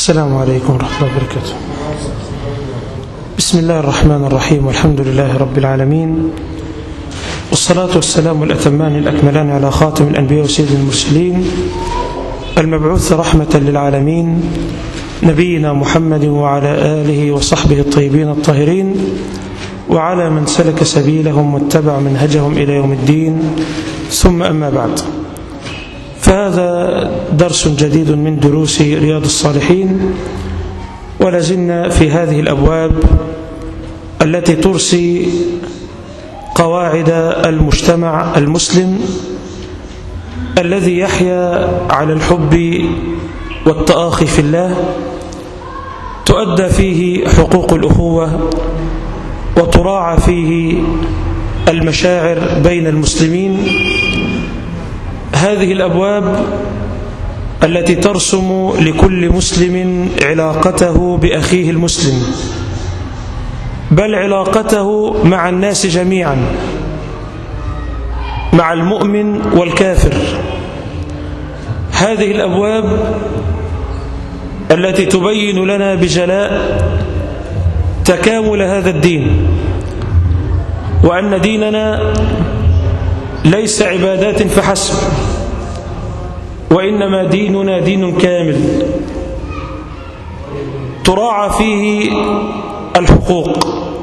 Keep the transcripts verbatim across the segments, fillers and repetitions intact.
السلام عليكم ورحمة الله وبركاته. بسم الله الرحمن الرحيم، والحمد لله رب العالمين، والصلاة والسلام الأتمان الأكملان على خاتم الأنبياء وسيد المرسلين المبعوث رحمة للعالمين نبينا محمد وعلى آله وصحبه الطيبين الطاهرين وعلى من سلك سبيلهم واتبع منهجهم إلى يوم الدين، ثم أما بعد، فهذا درس جديد من دروس رياض الصالحين، ولازلنا في هذه الأبواب التي ترسي قواعد المجتمع المسلم الذي يحيا على الحب والتآخي في الله، تؤدى فيه حقوق الأخوة وتراعى فيه المشاعر بين المسلمين. هذه الأبواب التي ترسم لكل مسلم علاقته بأخيه المسلم، بل علاقته مع الناس جميعا، مع المؤمن والكافر. هذه الأبواب التي تبين لنا بجلاء تكامل هذا الدين، وأن ديننا ليس عبادات فحسب، وإنما ديننا دين كامل تراعى فيه الحقوق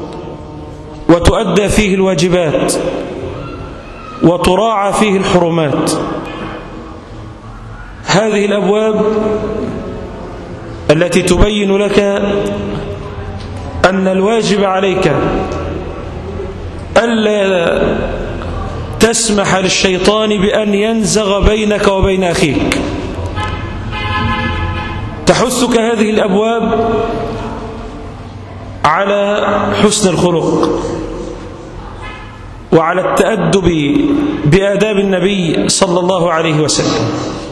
وتؤدى فيه الواجبات وتراعى فيه الحرمات. هذه الأبواب التي تبين لك أن الواجب عليك ألا تسمح للشيطان بأن ينزغ بينك وبين أخيك. تحثك هذه الأبواب على حسن الخلق وعلى التأدب بآداب النبي صلى الله عليه وسلم.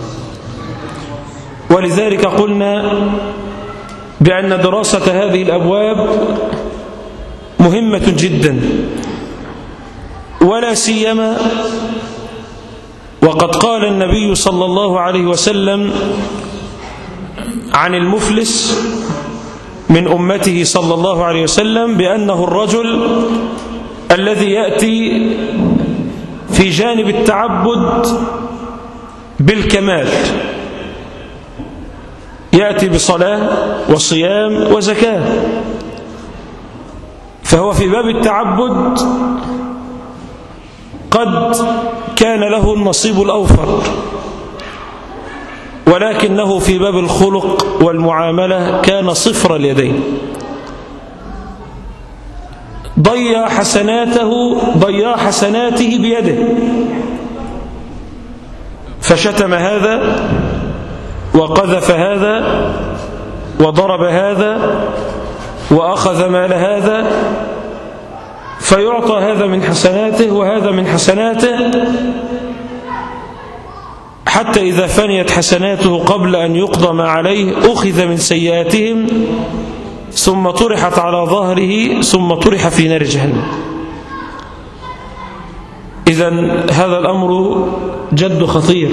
ولذلك قلنا بأن دراسة هذه الأبواب مهمة جدا، ولا سيما وقد قال النبي صلى الله عليه وسلم عن المفلس من أمته صلى الله عليه وسلم بأنه الرجل الذي يأتي في جانب التعبد بالكمال، يأتي بصلاة وصيام وزكاة، فهو في باب التعبد قد كان له النصيب الأوفر، ولكنه في باب الخلق والمعاملة كان صفر اليدين، ضيع حسناته ضيع حسناته بيده، فشتم هذا وقذف هذا وضرب هذا وأخذ مال هذا، فيعطى هذا من حسناته وهذا من حسناته، حتى إذا فنيت حسناته قبل أن يقضى ما عليه أخذ من سيئاتهم ثم طرحت على ظهره ثم طرح في نار جهنم. إذن هذا الأمر جد خطير.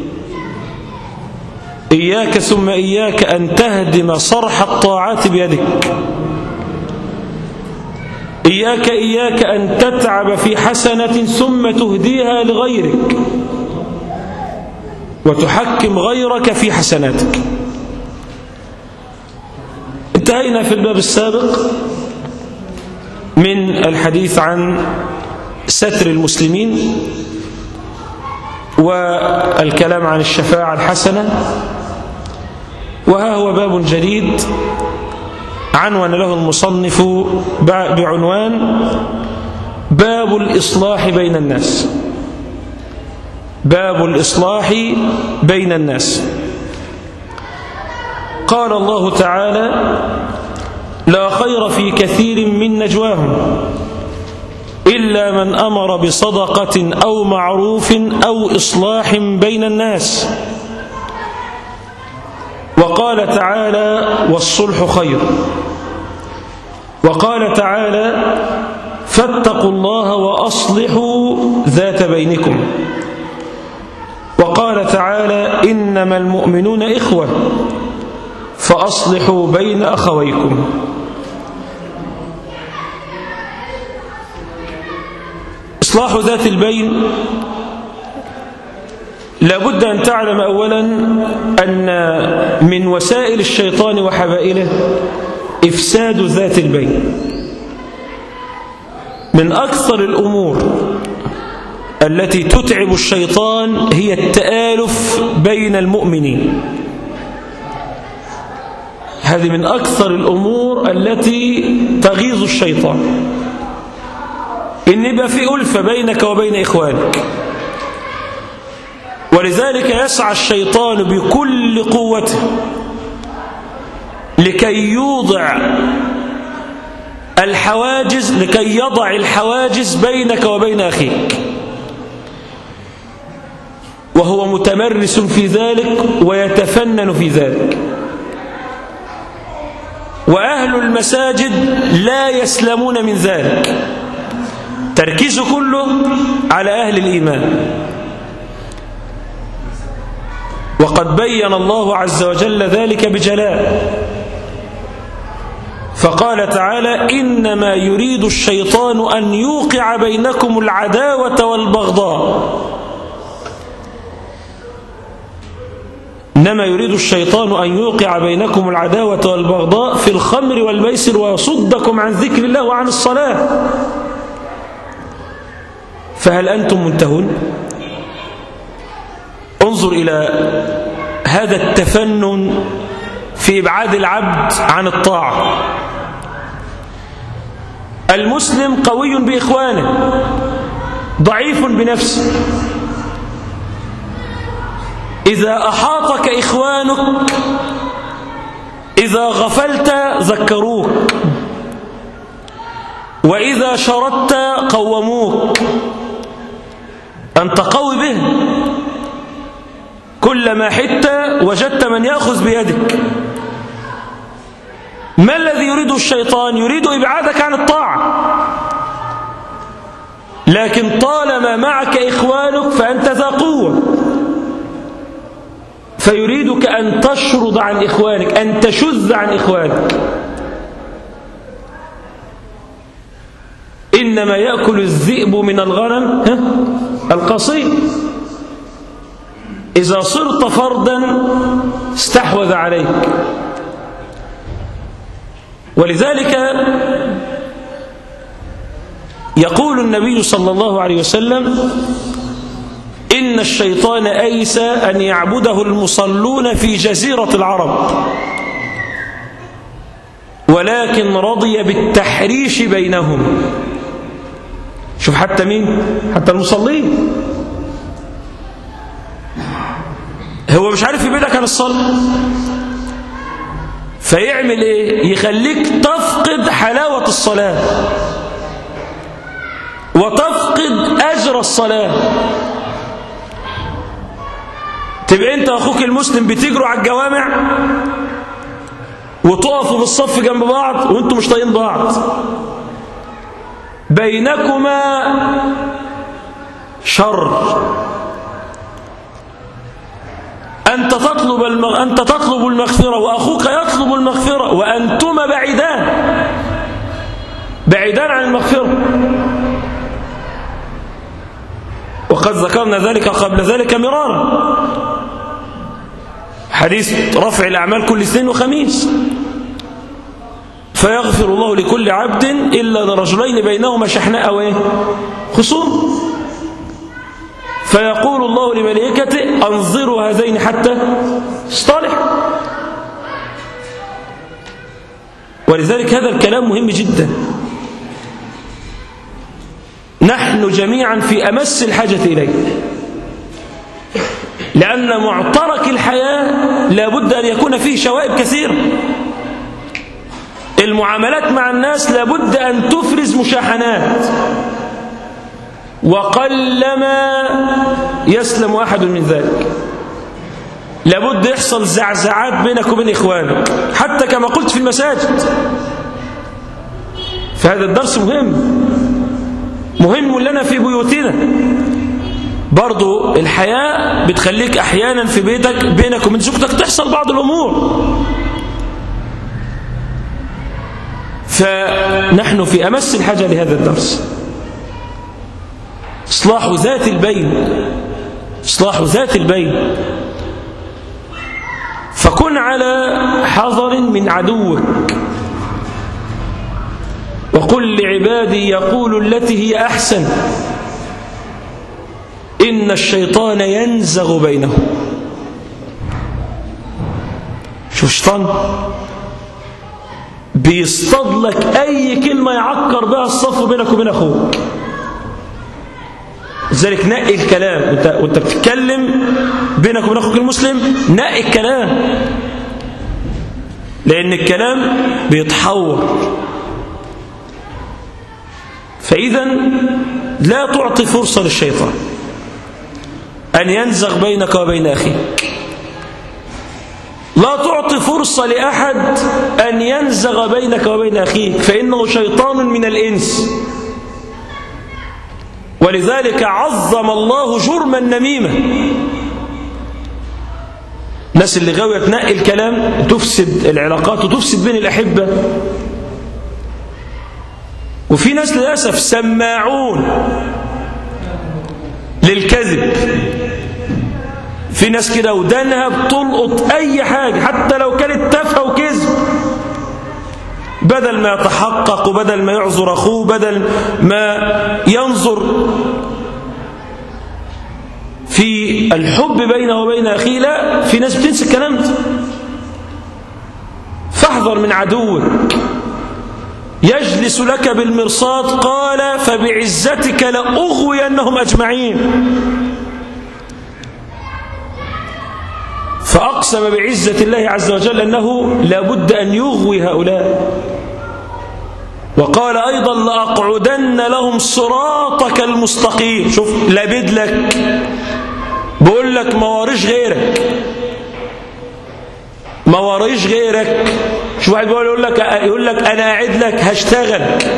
إياك ثم إياك أن تهدم صرح الطاعات بيدك. إياك إياك أن تتعب في حسنة ثم تهديها لغيرك وتحكم غيرك في حسناتك. انتهينا في الباب السابق من الحديث عن ستر المسلمين والكلام عن الشفاعة الحسنة، وها هو باب جديد عنوان له المصنف بعنوان باب الإصلاح بين الناس. باب الإصلاح بين الناس. قال الله تعالى: لا خير في كثير من نجواهم إلا من أمر بصدقة أو معروف أو إصلاح بين الناس. وقال تعالى: والصلح خير. وقال تعالى: فاتقوا الله وأصلحوا ذات بينكم. وقال تعالى: إنما المؤمنون إخوة فأصلحوا بين أخويكم. إصلاح ذات البين لابد أن تعلم أولا أن من وسائل الشيطان وحبائله إفساد ذات البين. من أكثر الأمور التي تتعب الشيطان هي التآلف بين المؤمنين. هذه من أكثر الأمور التي تغيظ الشيطان، إن يبقى في ألفة بينك وبين إخوانك. ولذلك يسعى الشيطان بكل قوته لكي يوضع الحواجز لكي يضع الحواجز بينك وبين أخيك، وهو متمرس في ذلك ويتفنن في ذلك. وأهل المساجد لا يسلمون من ذلك، تركيز كله على أهل الإيمان. وقد بين الله عز وجل ذلك بجلاء، فقال تعالى: إنما يريد الشيطان أن يوقع بينكم العداوة والبغضاء. إنما يريد الشيطان أن يوقع بينكم العداوة والبغضاء في الخمر والميسر ويصدكم عن ذكر الله وعن الصلاة. فهل أنتم منتهون؟ انظر إلى هذا التفنن في إبعاد العبد عن الطاعة. المسلم قوي بإخوانه، ضعيف بنفسه. إذا أحاطك إخوانك، إذا غفلت ذكروك، وإذا شردت قوموك. أنت قوي به، كلما حدت وجدت من يأخذ بيدك. ما الذي يريده الشيطان؟ يريد إبعادك عن الطاعة. لكن طالما معك إخوانك فأنت ذا قوة، فيريدك أن تشرد عن إخوانك، أن تشذ عن إخوانك. إنما يأكل الذئب من الغنم القصير. إذا صرت فردا استحوذ عليك. ولذلك يقول النبي صلى الله عليه وسلم: إن الشيطان أيس أن يعبده المصلون في جزيرة العرب، ولكن رضي بالتحريش بينهم. شوف حتى مين؟ حتى المصلين. هو مش عارف يبعدك عن الصلاة، فيعمل ايه؟ يخليك تفقد حلاوة الصلاة وتفقد أجر الصلاة. تبقى انت واخوك المسلم بتجروا على الجوامع وتقفوا بالصف جنب بعض وانتم مش طايقين بعض، بينكما شر. أنت تطلب المغ... أنت تطلب المغفرة وأخوك يطلب المغفرة وأنتما بعيدان بعيدان عن المغفرة. وقد ذكرنا ذلك قبل ذلك مرارا، حديث رفع الأعمال كل اثنين وخميس، فيغفر الله لكل عبد إلا لرجلين بينهما شحناء وإيه؟ خصوم، فيقول الله لملائكته: أنظروا هذين حتى اصطلح. ولذلك هذا الكلام مهم جدا. نحن جميعا في أمس الحاجة إليه، لأن معترك الحياة لابد أن يكون فيه شوائب كثيرة. المعاملات مع الناس لابد أن تفرز مشاحنات، وقلما يسلم أحد من ذلك. لابد يحصل زعزعات بينك وبين إخوانك، حتى كما قلت في المساجد. فهذا الدرس مهم مهم لنا في بيوتنا. برضو الحياة بتخليك أحيانا في بيتك بينك وبين زوجتك تحصل بعض الأمور، فنحن في أمس الحاجة لهذا الدرس. إصلاح ذات البين، إصلاح ذات البين. فكن على حذر من عدوك، وقل لعبادي يقولوا التي هي أحسن إن الشيطان ينزغ بينهم. شوف الشيطان بيصطاد لك أي كلمة يعكر بها الصف بينك وبين أخوك. لذلك نقي الكلام وانت, وانت بتتكلم بينك وبين أخوك المسلم، نقي الكلام، لأن الكلام بيتحور. فإذا لا تعطي فرصة للشيطان أن ينزغ بينك وبين أخيك. لا تعطي فرصة لأحد أن ينزغ بينك وبين أخيك، فإنه شيطان من الإنس. ولذلك عظم الله جرم النميمة. الناس اللي غاوية تنقي الكلام تفسد العلاقات وتفسد بين الأحبة. وفي ناس للأسف سماعون للكذب. في ناس كده ودانها بتلقط أي حاجة حتى لو كانت تافهة وكذب، بدل ما يتحقق وبدل ما يعذر أخوه، بدل ما ينظر في الحب بينه وبين أخيه. لا، في ناس بتنسى الكلام ده. فاحذر من عدوك يجلس لك بالمرصاد، قال فبعزتك لأغوينهم أجمعين. فأقسم بعزة الله عز وجل أنه لابد أن يغوي هؤلاء. وقال أيضا لأقعدن لهم صراطك المستقيم. شوف، لابد لك، بقول لك ما واريش غيرك، ما واريش غيرك. شوف واحد بيقول لك يقول لك أنا قاعد لك هشتغل،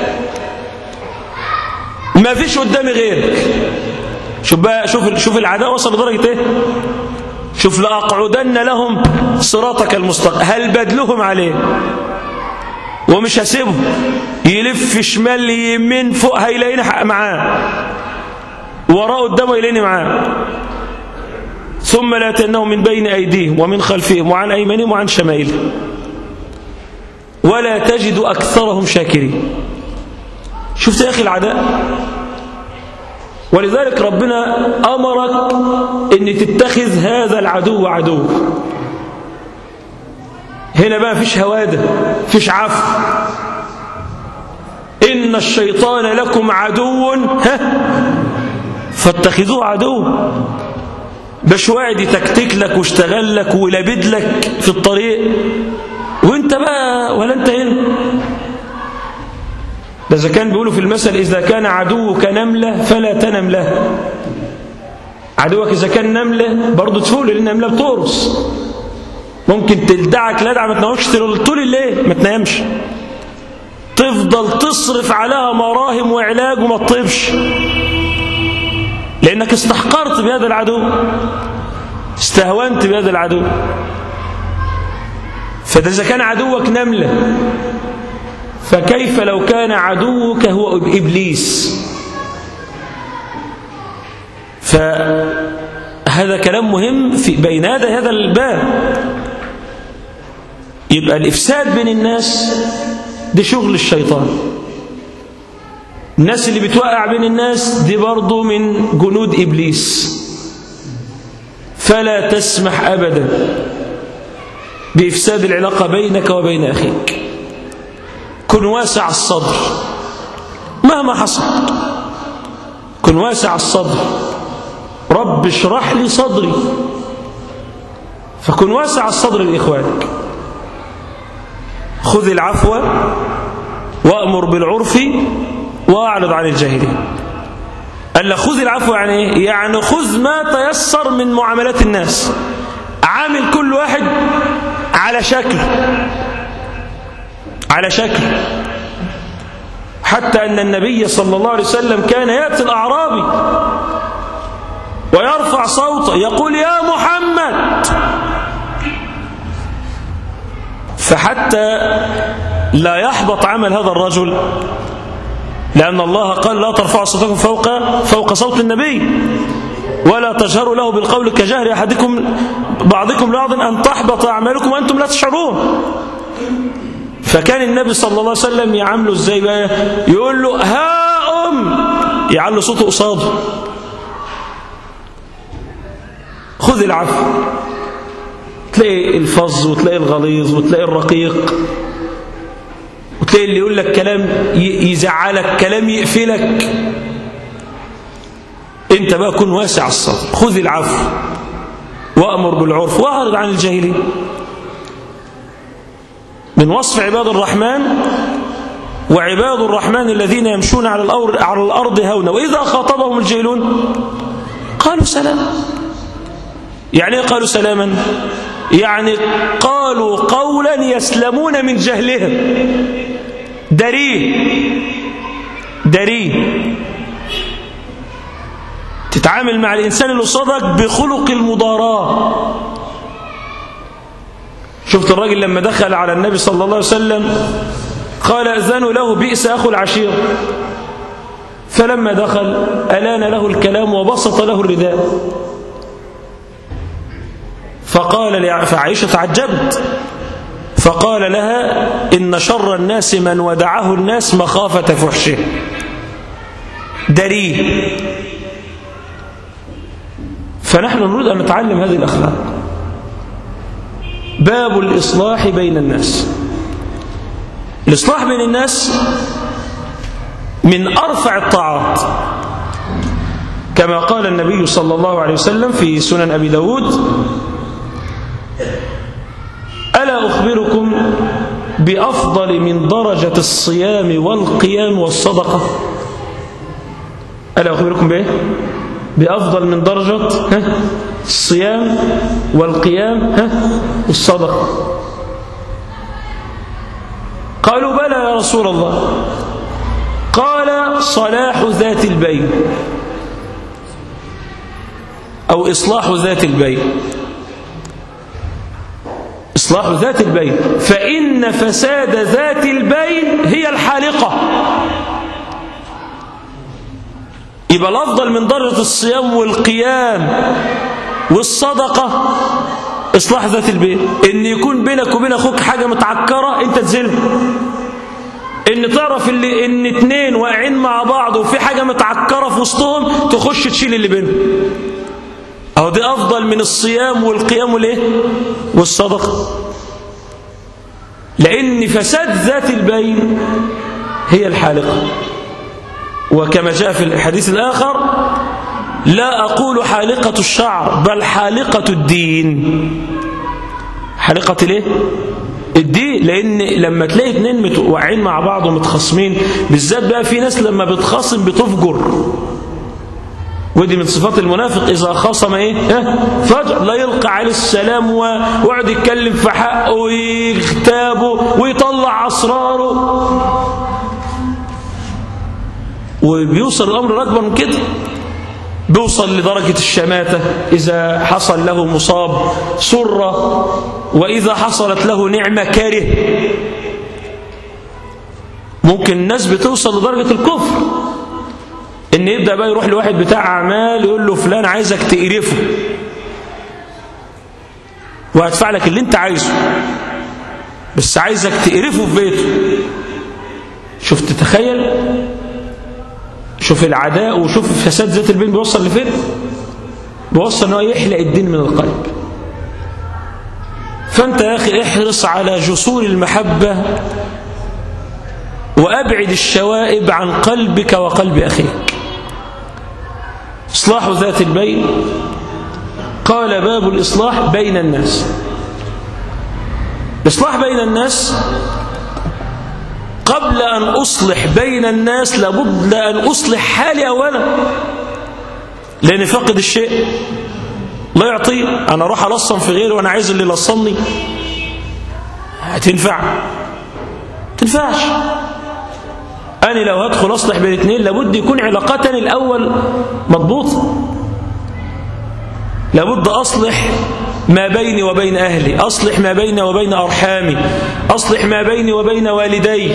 ما فيش قدامي غيرك. شوف بقى، شوف شوف العداء وصل لدرجة ايه. شوف لأقعدن لهم صراطك المستقيم، هل بدلهم عليه ومش هسيبه يلف شمال يمين فوق هيلاقيني معاه، وراه قدامه يلاقيني معاه. ثم لا تنهم من بين أيديهم ومن خلفهم وعن أيمانهم وعن شمائلهم ولا تجد أكثرهم شاكرين. شفت يا أخي العداء؟ ولذلك ربنا أمرك أن تتخذ هذا العدو عدو. هنا بقى فيش هوادة، فيش عفو. إن الشيطان لكم عدو ها فاتخذوه عدو. باش واحد يتكتك لك واشتغل لك ولابد لك في الطريق وانت بقى ولا انت هنا. ده إذا كان بيقولوا في المثل إذا كان عدوك نملة فلا تنم له. عدوك إذا كان نملة برضه تفول، لأن النملة بتقرص، ممكن تلدعك لدعة ما تنامش طول الليل، ما تنامش، تفضل تصرف عليها مراهم وعلاج وما تطيبش، لأنك استحقرت بهذا العدو، استهونت بهذا العدو. فده إذا كان عدوك نملة، فكيف لو كان عدوك هو إبليس؟ فهذا كلام مهم في بين هذا الباب. يبقى الإفساد بين الناس دي شغل الشيطان. الناس اللي بتوقع بين الناس دي برضو من جنود إبليس. فلا تسمح أبدا بإفساد العلاقة بينك وبين أخيك. كن واسع الصدر مهما حصل، كن واسع الصدر. رب اشرح لي صدري، فكن واسع الصدر لإخوانك. خذ العفو وأمر بالعرف وأعرض عن الجاهلين. قال خذ العفو يعني ايه؟ يعني خذ ما تيسر من معاملات الناس، عامل كل واحد على شكل على شكل حتى أن النبي صلى الله عليه وسلم كان يأتي الأعرابي ويرفع صوته يقول يا محمد، فحتى لا يحبط عمل هذا الرجل، لأن الله قال لا ترفعوا صوتكم فوق فوق صوت النبي ولا تجهروا له بالقول كجهر أحدكم بعضكم لبعض أن تحبط أعمالكم وأنتم لا تشعرون. فكان النبي صلى الله عليه وسلم يعامله ازاي بقى؟ يقول له ها أم، يعلي صوته قصاده، خذ العفو. تلاقي الفظ وتلاقي الغليظ وتلاقي الرقيق وتلاقي اللي يقول لك كلام يزعلك، كلام يقفلك. انت بقى كن واسع الصدر، خذ العفو وأمر بالعرف واعرض عن الجاهلين. من وصف عباد الرحمن: وعباد الرحمن الذين يمشون على الأرض على الأرض هونا وإذا خاطبهم الجاهلون قالوا سلام. يعني ايه قالوا سلاما؟ يعني قالوا قولا يسلمون من جهلهم. دريه دريه تتعامل مع الإنسان اللي قصادك بخلق المضاراة. شفت الراجل لما دخل على النبي صلى الله عليه وسلم قال أذنوا له بئس أخو العشير، فلما دخل ألان له الكلام وبسط له الرداء، فقال فعائشة تعجبت فقال لها إن شر الناس من ودعه الناس مخافة فحشه. دريه. فنحن نريد أن نتعلم هذه الأخلاق. باب الإصلاح بين الناس. الإصلاح بين الناس من أرفع الطاعات، كما قال النبي صلى الله عليه وسلم في سنن أبي داود: ألا أخبركم بأفضل من درجة الصيام والقيام والصدقة؟ ألا أخبركم بإيه؟ بأفضل من درجة الصيام والقيام والصدقة. قالوا بلى يا رسول الله. قال صلاح ذات البين أو إصلاح ذات البين. إصلاح ذات البين، فإن فساد ذات البين هي الحالقة. يبقى الأفضل من درجة الصيام والقيام والصدقة إصلاح ذات البين، إن يكون بينك وبين أخوك حاجة متعكرة أنت تزيلها، إن تعرف اللي إن اتنين واقعين مع بعض وفي حاجة متعكرة في وسطهم تخش تشيل اللي بينهم. أو دي أفضل من الصيام والقيام والإيه؟ والصدقة، لأن فساد ذات البين هي الحالقة. وكما جاء في الحديث الآخر: لا أقول حالقة الشعر بل حالقة الدين. حالقة ليه؟ الدين. لأن لما تلاقي اتنين متوقعين مع بعض ومتخاصمين، بالذات بقى في ناس لما بتخاصم بتفجر، ودي من صفات المنافق: إذا خاصم إيه؟ فجر، لا يلقى عليه السلام ويقعد يتكلم في حقه ويغتابه ويطلع أسراره، وبيوصل الأمر أكبر من كده، بيوصل لدرجة الشماتة. إذا حصل له مصاب سرة، وإذا حصلت له نعمة كاره. ممكن الناس بتوصل لدرجة الكفر، إن يبدأ بقى يروح لواحد بتاع أعمال يقول له فلان عايزك تقرفه وهدفع لك اللي انت عايزه، بس عايزك تقرفه في بيته. شوف، تتخيل، شوف العداء وشوف فساد ذات البين بيوصل لفين. بيوصل انه يحلق الدين من القلب. فانت يا اخي احرص على جسور المحبة وابعد الشوائب عن قلبك وقلب اخيك. اصلاح ذات البين. قال: باب الاصلاح بين الناس. الاصلاح بين الناس، قبل أن أصلح بين الناس لابد أن أصلح حالي أولا، لأن فقد الشيء لا يعطيه. أنا أروح ألصم في غيري وأنا عايز اللي يلصمني، هتنفع؟ تنفعش. أنا لو هدخل أصلح بين اثنين لابد يكون علاقتنا الأول مضبوطة، لابد أصلح ما بيني وبين أهلي، أصلح ما بيني وبين أرحامي، أصلح ما بيني وبين والدي.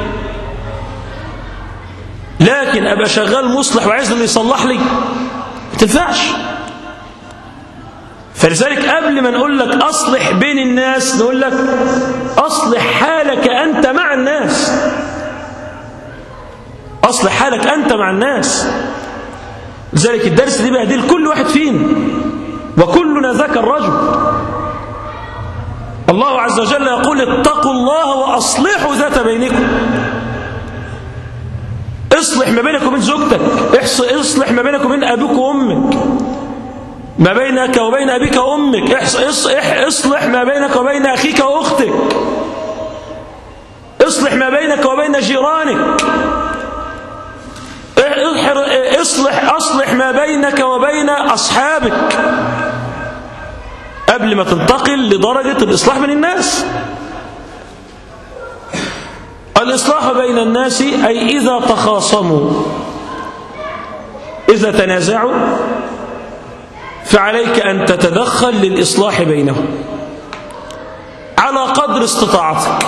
لكن أبقى شغال مصلح وعايز اللي يصلح لي، ما تنفعش. فلذلك قبل ما نقول لك أصلح بين الناس نقول لك أصلح حالك أنت مع الناس، أصلح حالك أنت مع الناس. لذلك الدرس دي بهدي لكل واحد فينا، وكلنا ذاك الرجل. الله عز وجل يقول اتقوا الله وأصلحوا ذات بينكم. اصلح ما بينك وبين زوجتك، اصلح ما بينك وبين أبوك وأمك، ما بينك وبين أبيك وأمك، اصلح ما بينك وبين أخيك وأختك، اصلح ما بينك وبين جيرانك، اصلح اصلح ما بينك وبين أصحابك قبل ما تنتقل لدرجة الإصلاح بين الناس. الإصلاح بين الناس أي إذا تخاصموا، إذا تنازعوا، فعليك أن تتدخل للإصلاح بينهم على قدر استطاعتك،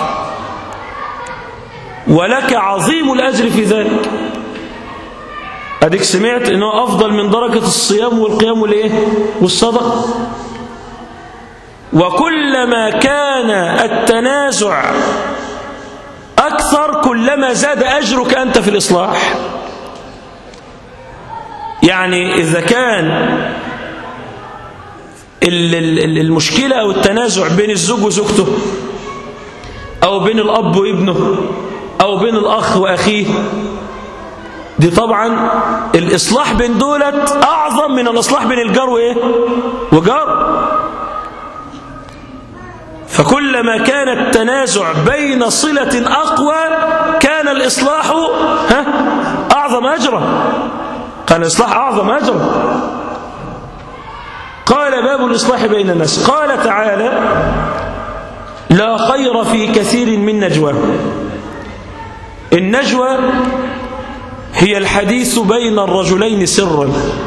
ولك عظيم الأجر في ذلك. أديك سمعت أنه أفضل من درجة الصيام والقيام والإيه؟ والصدقة. وكلما كان التنازع أكثر كلما زاد أجرك أنت في الإصلاح. يعني إذا كان المشكلة أو التنازع بين الزوج وزوجته، أو بين الأب وابنه، أو بين الأخ وأخيه، دي طبعا الإصلاح بين دولت أعظم من الإصلاح بين الجار وإيه؟ وجار. فكلما كان التنازع بين صلة أقوى كان الإصلاح ها أعظم أجرا، كان الإصلاح أعظم أجرا. قال باب الإصلاح بين الناس. قال تعالى لا خير في كثير من نجوى. النجوى هي الحديث بين الرجلين سرا،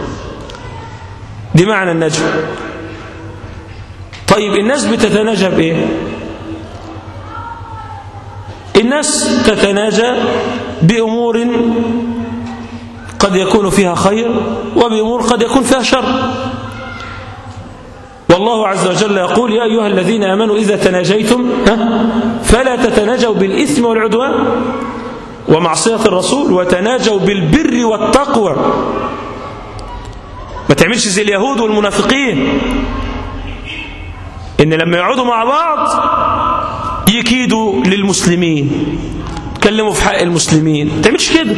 دي معنى النجوى. طيب الناس بتتناجى بإيه؟ الناس تتناجى بأمور قد يكون فيها خير، وبأمور قد يكون فيها شر. والله عز وجل يقول يا أيها الذين آمنوا إذا تناجيتم فلا تتناجوا بالإثم والعدوان ومعصية الرسول، وتناجوا بالبر والتقوى. ما تعملش زي اليهود والمنافقين، إن لما يقعدوا مع بعض يكيدوا للمسلمين، يتكلموا في حق المسلمين. ما تعملش كده.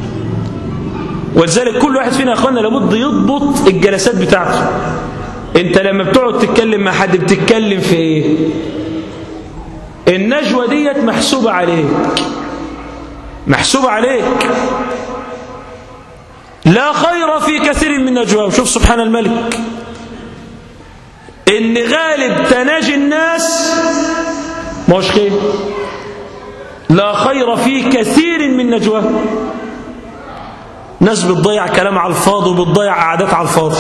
ولذلك كل واحد فينا يا أخوانا لابد يضبط الجلسات بتاعته. انت لما بتقعد تتكلم مع حد بتتكلم في ايه؟ النجوى ديت محسوبة عليك، محسوبة عليك. لا خير في كثير من نجواهم. شوف سبحان الملك، ان غالب تناجي الناس ما هوش خير. لا خير في كثير من نجواهم. ناس بتضيع كلام على الفاضي وبتضيع قعدات على الفاضي.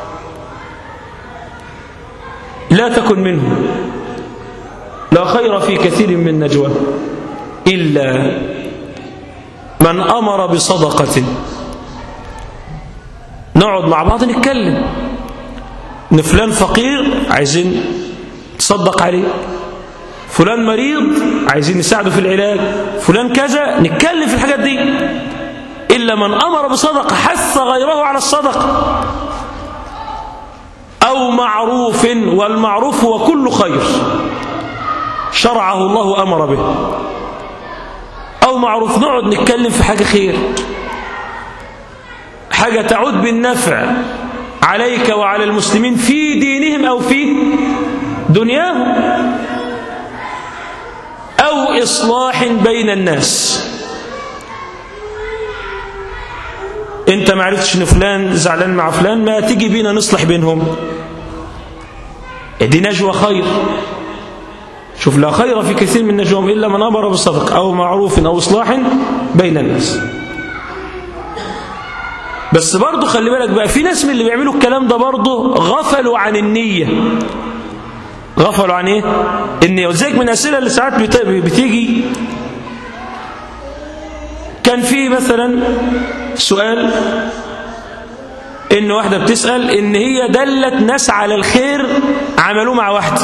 لا تكن منهم. لا خير في كثير من نجوى إلا من أمر بصدقة. نقعد مع بعض نتكلم، إن فلان فقير عايزين تصدق عليه، فلان مريض عايزين نساعده في العلاج، فلان كذا، نتكلم في الحاجات دي. إلا من أمر بصدقة، حث غيره على الصدقة، أو معروف، والمعروف هو كل خير شرعه الله أمر به. أو معروف، نقعد نتكلم في حاجة خير، حاجة تعود بالنفع عليك وعلى المسلمين في دينهم أو في دنياهم، أو إصلاح بين الناس. انت ما عرفتش ان فلان زعلان مع فلان، ما تيجي بينا نصلح بينهم، دي نجوى خير. شوف لا خير في كثير من نجواهم إلا من أمر بالصدقة أو معروف أو إصلاح بين الناس. بس برضو خلي بالك بقى، في ناس من اللي بيعملوا الكلام ده برضو غفلوا عن النية. غفلوا عن ايه؟ ان ولذلك من الاسئله اللي ساعات بتيجي، كان في مثلا سؤال ان واحده بتسال ان هي دلت ناس على الخير عملوه مع واحده،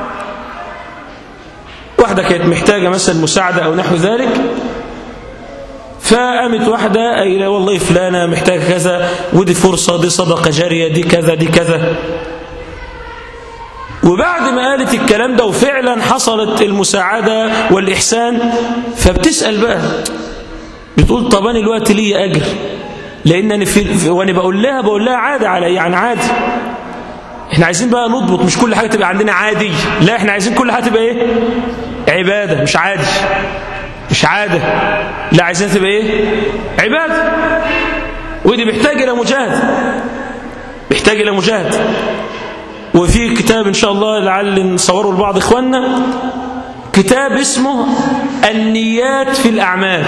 واحده كانت محتاجه مثلا مساعده او نحو ذلك، فقامت واحده قايله والله فلانه محتاجه كذا ودي فرصه، دي صدقه جاريه، دي كذا دي كذا. وبعد ما قالت الكلام ده وفعلا حصلت المساعده والاحسان، فبتسال بقى بتقول طب انا الوقت لي اجر، لان انا في وانا بقول لها بقول لها عادي على يعني عادي. احنا عايزين بقى نضبط، مش كل حاجه تبقى عندنا عادي، لا احنا عايزين كل حاجه تبقى ايه؟ عباده، مش عادي مش عاده، لا عايزين تبقى ايه؟ عباده. ودي محتاج الى مجاهده، محتاج الى مجاهده. وفي كتاب ان شاء الله لعل نصوره لبعض اخواننا، كتاب اسمه النيات في الاعمال،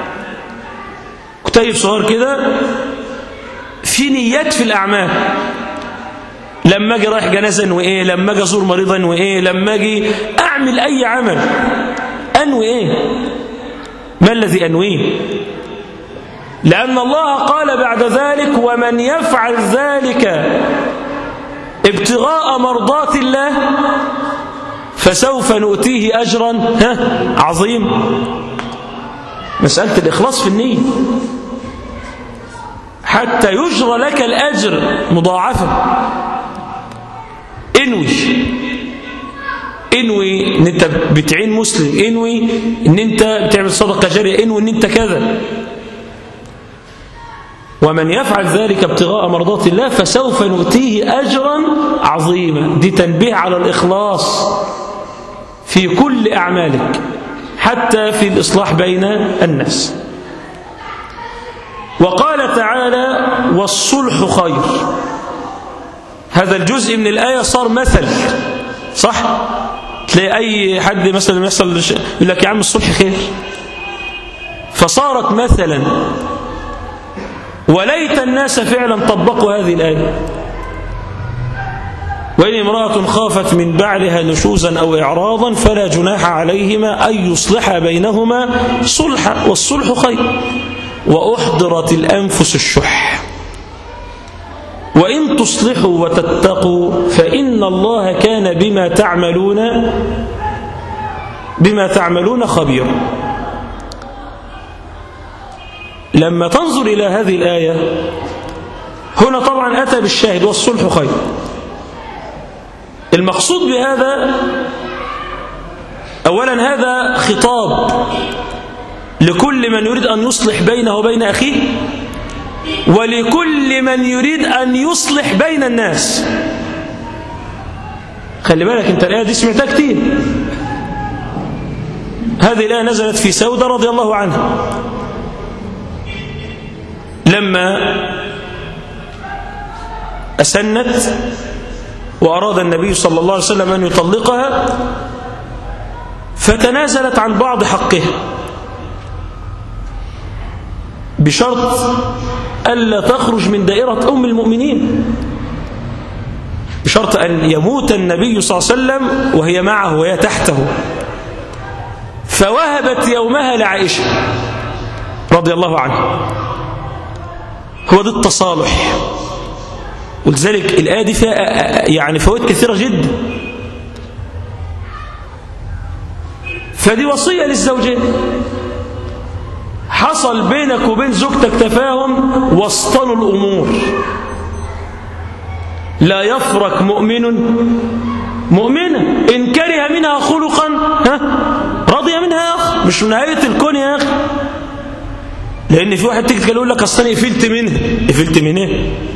كتاب صغير كده في نيات في الاعمال. لما اجي رايح جنازه انوي ايه، لما اجي ازور مريض انوي ايه، لما اجي اعمل اي عمل انوي ايه، ما الذي انويه؟ لان الله قال بعد ذلك ومن يفعل ذلك ابتغاء مرضات الله فسوف نؤتيه اجرا ها عظيم. مساله الاخلاص في النيه حتى يجرى لك الاجر مضاعفا. انوي انوي ان انت بتعين مسلم، انوي ان انت بتعمل صدقه جاريه، انوي ان انت كذا. ومن يفعل ذلك ابتغاء مرضات الله فسوف نؤتيه اجرا عظيما. دي تنبيه على الاخلاص في كل اعمالك، حتى في الاصلاح بين الناس. وقال تعالى والصلح خير. هذا الجزء من الآية صار مثل، صح؟ تلاقي أي حد مثلا يحصل يقول لك يا عم الصلح خير، فصارت مثلا. وليت الناس فعلا طبقوا هذه الآية. وإن امرأة خافت من بعلها نشوزا أو إعراضا فلا جناح عليهما أن يصلحا بينهما صلحا والصلح خير وأحضرت الأنفس الشح وإن تصلحوا وتتقوا فإن الله كان بما تعملون بما تعملون خبيرا. لما تنظر إلى هذه الآية هنا طبعا أتى بالشاهد والصلح خير. المقصود بهذا أولا هذا خطاب لكل من يريد أن يصلح بينه وبين أخيه، ولكل من يريد أن يصلح بين الناس. خلي بالك انت الآية دي سمعتها كتير. هذه الآية نزلت في سودة رضي الله عنها لما أسنت وأراد النبي صلى الله عليه وسلم أن يطلقها، فتنازلت عن بعض حقها بشرط ألا تخرج من دائرة أم المؤمنين، بشرط أن يموت النبي صلى الله عليه وسلم وهي معه وهي تحته. فوهبت يومها لعائشة رضي الله عنها. هو ده التصالح. ولذلك الآية دي فيها يعني فوائد كثيرة جدا. فدي وصية للزوجين. حصل بينك وبين زوجتك تفاهم، واسطنوا الأمور. لا يفرق مؤمن مؤمنة إن كره منها خلقا ها رضي منها يا أخ. مش من نهاية الكون يا أخ. لأن في واحد تيجي يقول لك أصلا قفلت منها. قفلت منها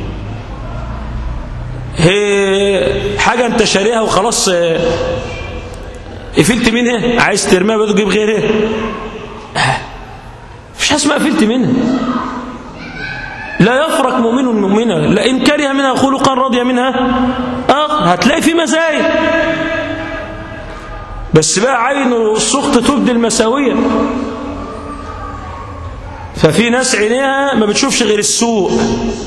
هي حاجة أنت شاريها وخلاص قفلت منها، عايز ترميها بدو تجيب غيرها. مش اسمها قفلت منها. لا يفرق مؤمن مؤمنة لئن كره منها خلقا رضي منها آخر. هتلاقي في مزايا، بس بقى عين السخط تبدي المساوية. ففي ناس عينيها ما بتشوفش غير السوء،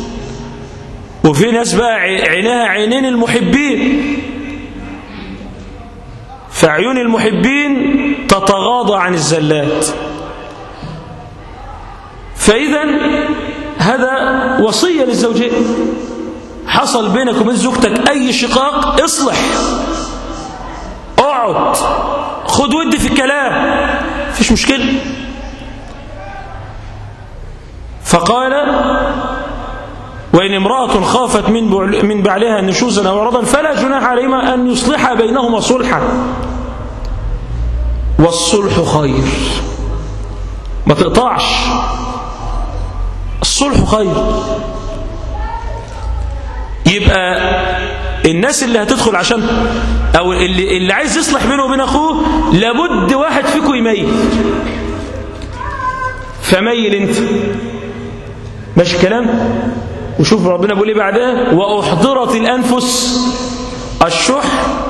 وفي ناس بقى عينيها عينين المحبين. فعيون المحبين تتغاضى عن الزلات. فإذا هذا وصية للزوجين، حصل بينك وبين زوجتك أي شقاق اصلح، اقعد خد ودي في الكلام، مفيش مشكلة. فقال وإن امرأة خافت من بعلها نشوزا أو عرضا فلا جناح عليهما أن يصلح بينهما صلحا والصلح خير. ما تقطعش، الصلح خير. يبقى الناس اللي هتدخل عشان أو اللي, اللي عايز يصلح بينه وبين أخوه لابد واحد فيكم يميل. فميل انت، ماشي كلام. وشوف ربنا بيقول ايه بعدها، واحضرت الانفس الشح.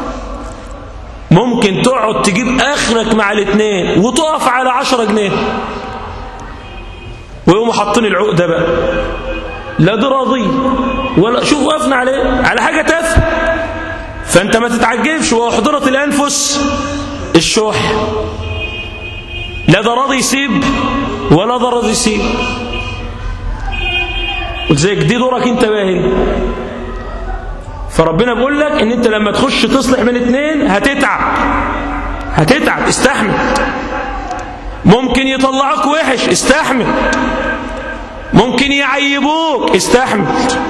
ممكن تقعد تجيب اخرك مع الاثنين وتقف على عشرة جنيه ويقوموا حاطين العقده بقى، لا دي راضي ولا شوف وقفنا عليه على حاجه تافهه. فانت ما تتعجبش، واحضرت الانفس الشح، لا ده راضي يسيب ولا ده راضي يسيب. وزيك دي دورك انت باهن. فربنا بيقول لك ان انت لما تخش تصلح بين اتنين هتتعب هتتعب استحمل. ممكن يطلعك وحش استحمل، ممكن يعيبوك استحمل،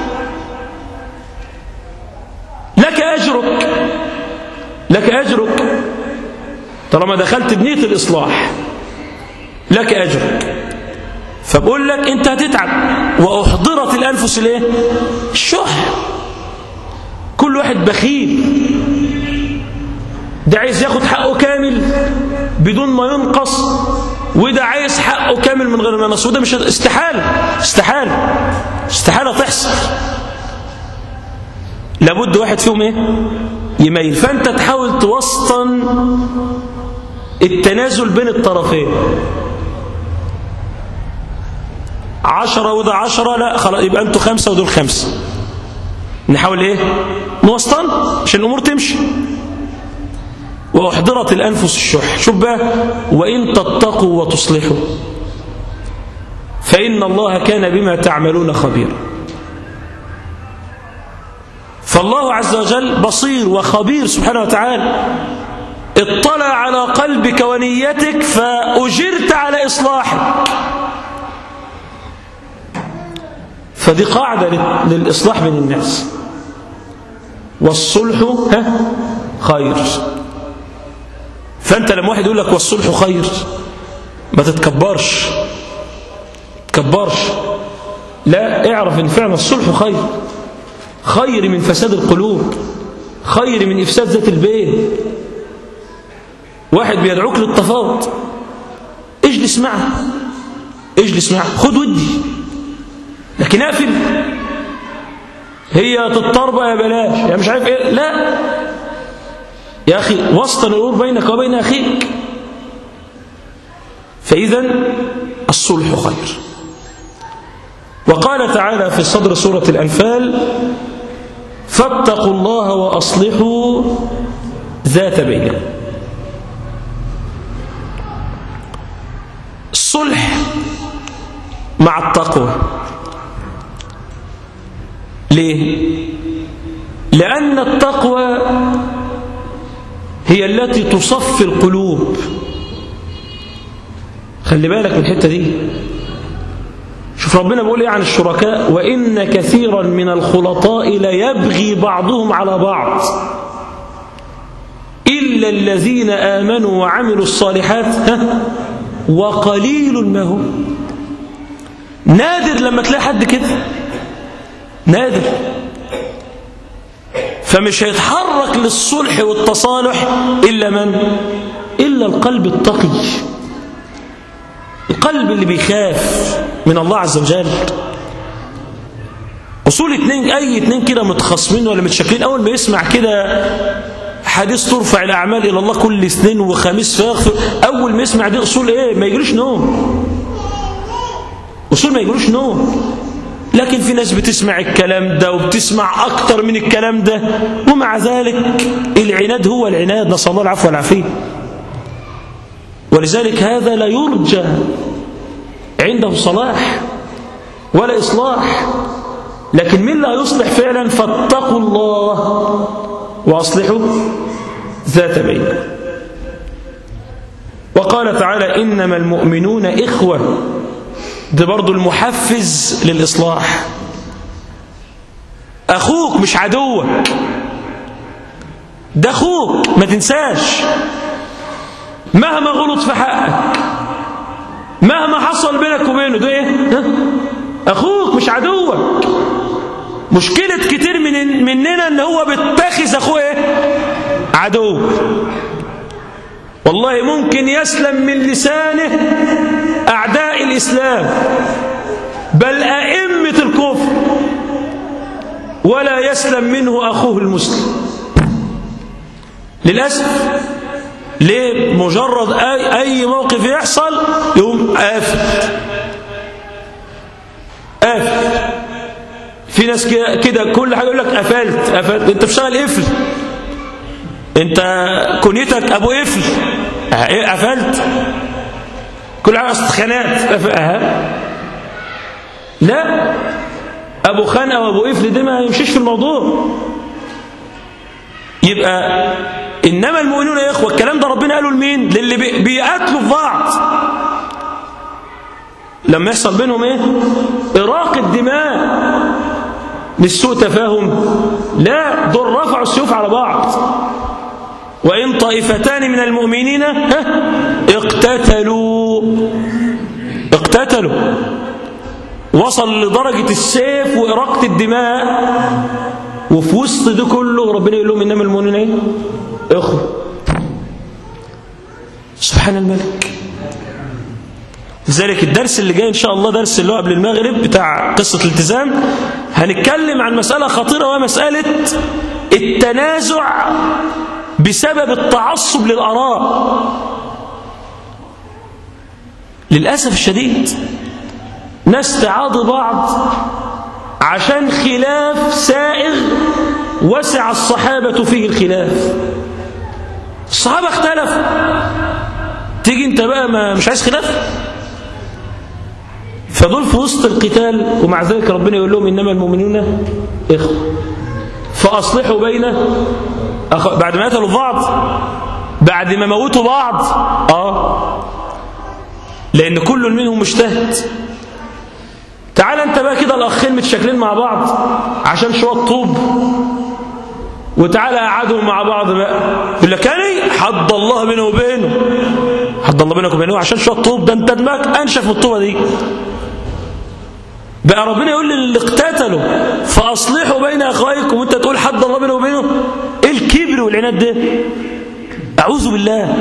لك اجرك لك اجرك طالما دخلت بنية الاصلاح لك اجرك. فبقول لك انت هتتعب. واحضرت الانفس الايه؟ الشح. كل واحد بخيل، ده عايز ياخد حقه كامل بدون ما ينقص، وده عايز حقه كامل من غير ما ينقص، وده مش استحاله استحاله استحاله تحصل. لابد واحد فيهم ايه؟ يميل. فانت تحاول توسطن التنازل بين الطرفين. عشرة وده عشرة، لا خلاص يبقى انتوا خمسة ودول خمسة. نحاول ايه؟ نوسطن عشان الامور تمشي. واحضرت الانفس الشح. شوف بقى، وان تتقوا وتصلحوا فان الله كان بما تعملون خبيرا. فالله عز وجل بصير وخبير سبحانه وتعالى، اطلع على قلبك ونيتك فأجرت على إصلاحك. فدي قاعدة للإصلاح بين الناس. والصلح ها خير. فأنت لما واحد يقول لك والصلح خير ما تتكبرش تتكبرش لا، اعرف ان فعلا الصلح خير، خير من فساد القلوب، خير من إفساد ذات البين. واحد بيدعوك للتفاوض، اجلس معه اجلس معه خد ودي، لكن اقفل هي تتطربة يا بلاش يا مش عارف ايه. لا يا أخي، وسط الأمور بينك وبين أخيك. فإذا الصلح خير. وقال تعالى في صدر سورة الأنفال فاتقوا الله وأصلحوا ذات بينكم. الصلح مع التقوى. ليه؟ لأن التقوى هي التي تصفي القلوب. خلي بالك من الحتة دي. شوف ربنا بيقول ايه عن الشركاء، وإن كثيرا من الخلطاء ليبغي بعضهم على بعض إلا الذين آمنوا وعملوا الصالحات ها وقليل ما هم. نادر لما تلاقي حد كده، نادر. فمش هيتحرك للصلح والتصالح إلا من؟ إلا القلب التقي، القلب اللي بيخاف من الله عز وجل. أصول اتنين، أي اتنين كده متخاصمين ولا متشكلين، أول ما يسمع كده حديث ترفع الأعمال إلى الله كل اثنين وخميس فيغفر، أول ما يسمع دي أصول إيه؟ ما يجريش نوم. أصول ما يجريش نوم. لكن في ناس بتسمع الكلام ده وبتسمع أكتر من الكلام ده، ومع ذلك العناد هو العناد، نسأل الله العفو والعافية. ولذلك هذا لا يرجى عنده صلاح ولا إصلاح. لكن من لا يصلح فعلا فاتقوا الله وأصلحوا ذات بين. وقال تعالى إنما المؤمنون إخوة، ده برضو المحفز للإصلاح. أخوك مش عدوك، ده أخوك ما تنساش، مهما غلط في حقك، مهما حصل بينك وبينه، ده إيه؟ أخوك مش عدوك. مشكلة كتير من مننا إن هو بيتخذ أخوه إيه؟ عدو. والله ممكن يسلم من لسانه أعداء الإسلام بل أئمة الكفر، ولا يسلم منه أخوه المسلم للأسف. ليه؟ مجرد أي, أي موقف يحصل يقوم قافل قافل. في ناس كده كل حاجة يقول لك قفلت قفلت. أنت بتشتغل قفل، أنت كنيتك أبو قفل قفلت. كل حاجة استخانات أها. لا، أبو خانقة وأبو قفل ده ما يمشيش في الموضوع. يبقى إنما المؤمنون يا إخوة، الكلام ده ربنا قاله لمين؟ للي بيقاتلوا في بعض، لما يحصل بينهم إيه؟ إراق الدماء، مش سوء تفاهم، لا، دول رفعوا السيوف على بعض. وإن طائفتان من المؤمنين اقتتلوا اقتتلوا وصل لدرجة السيف وإراقة الدماء، وفي وسط ده كله ربنا يقول لهم إنما المؤمنين إخوة. سبحان الملك. لذلك الدرس اللي جاي إن شاء الله، درس اللي هو قبل المغرب بتاع قصة الالتزام، هنتكلم عن مسألة خطيرة، ومسألة التنازع بسبب التعصب للآراء. للأسف الشديد ناس تعاضي بعض عشان خلاف سائغ وسع الصحابة فيه الخلاف. الصحابة اختلفوا، تيجي انت بقى ما مش عايز خلاف؟ فدول في وسط القتال، ومع ذلك ربنا يقول لهم إنما المؤمنون إخوة فأصلحوا بين أخ... بعد ما قتلوا بعض، بعد ما موتوا بعض، آه لأن كل منهم مجتهد. تعال انت بقى كده الأخين متشكلين مع بعض عشان شوية طوب، وتعالى قعدهم مع بعض بقى، يقول لك يعني حد الله بينه وبينه، حد الله بينك وبينه عشان شوية طوب، ده انت دماغك أنشف من الطوبة دي. بقى ربنا يقول للي اقتتلوا فأصلحوا بين أخويكم، وانت تقول حد الله بينه وبينه؟ ايه الكبر والعناد ده؟ أعوذ بالله.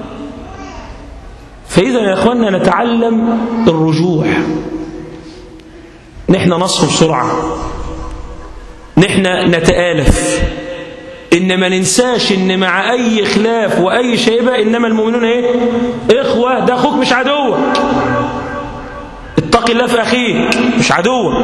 فإذا يا أخواننا نتعلم الرجوع، نحن نصف بسرعة، نحن نتآلف، إن ما ننساش إن مع أي خلاف وأي شيبة إنما المؤمنون إيه؟ إخوة. ده أخوك مش عدوك، اتق الله في أخيك مش عدوك.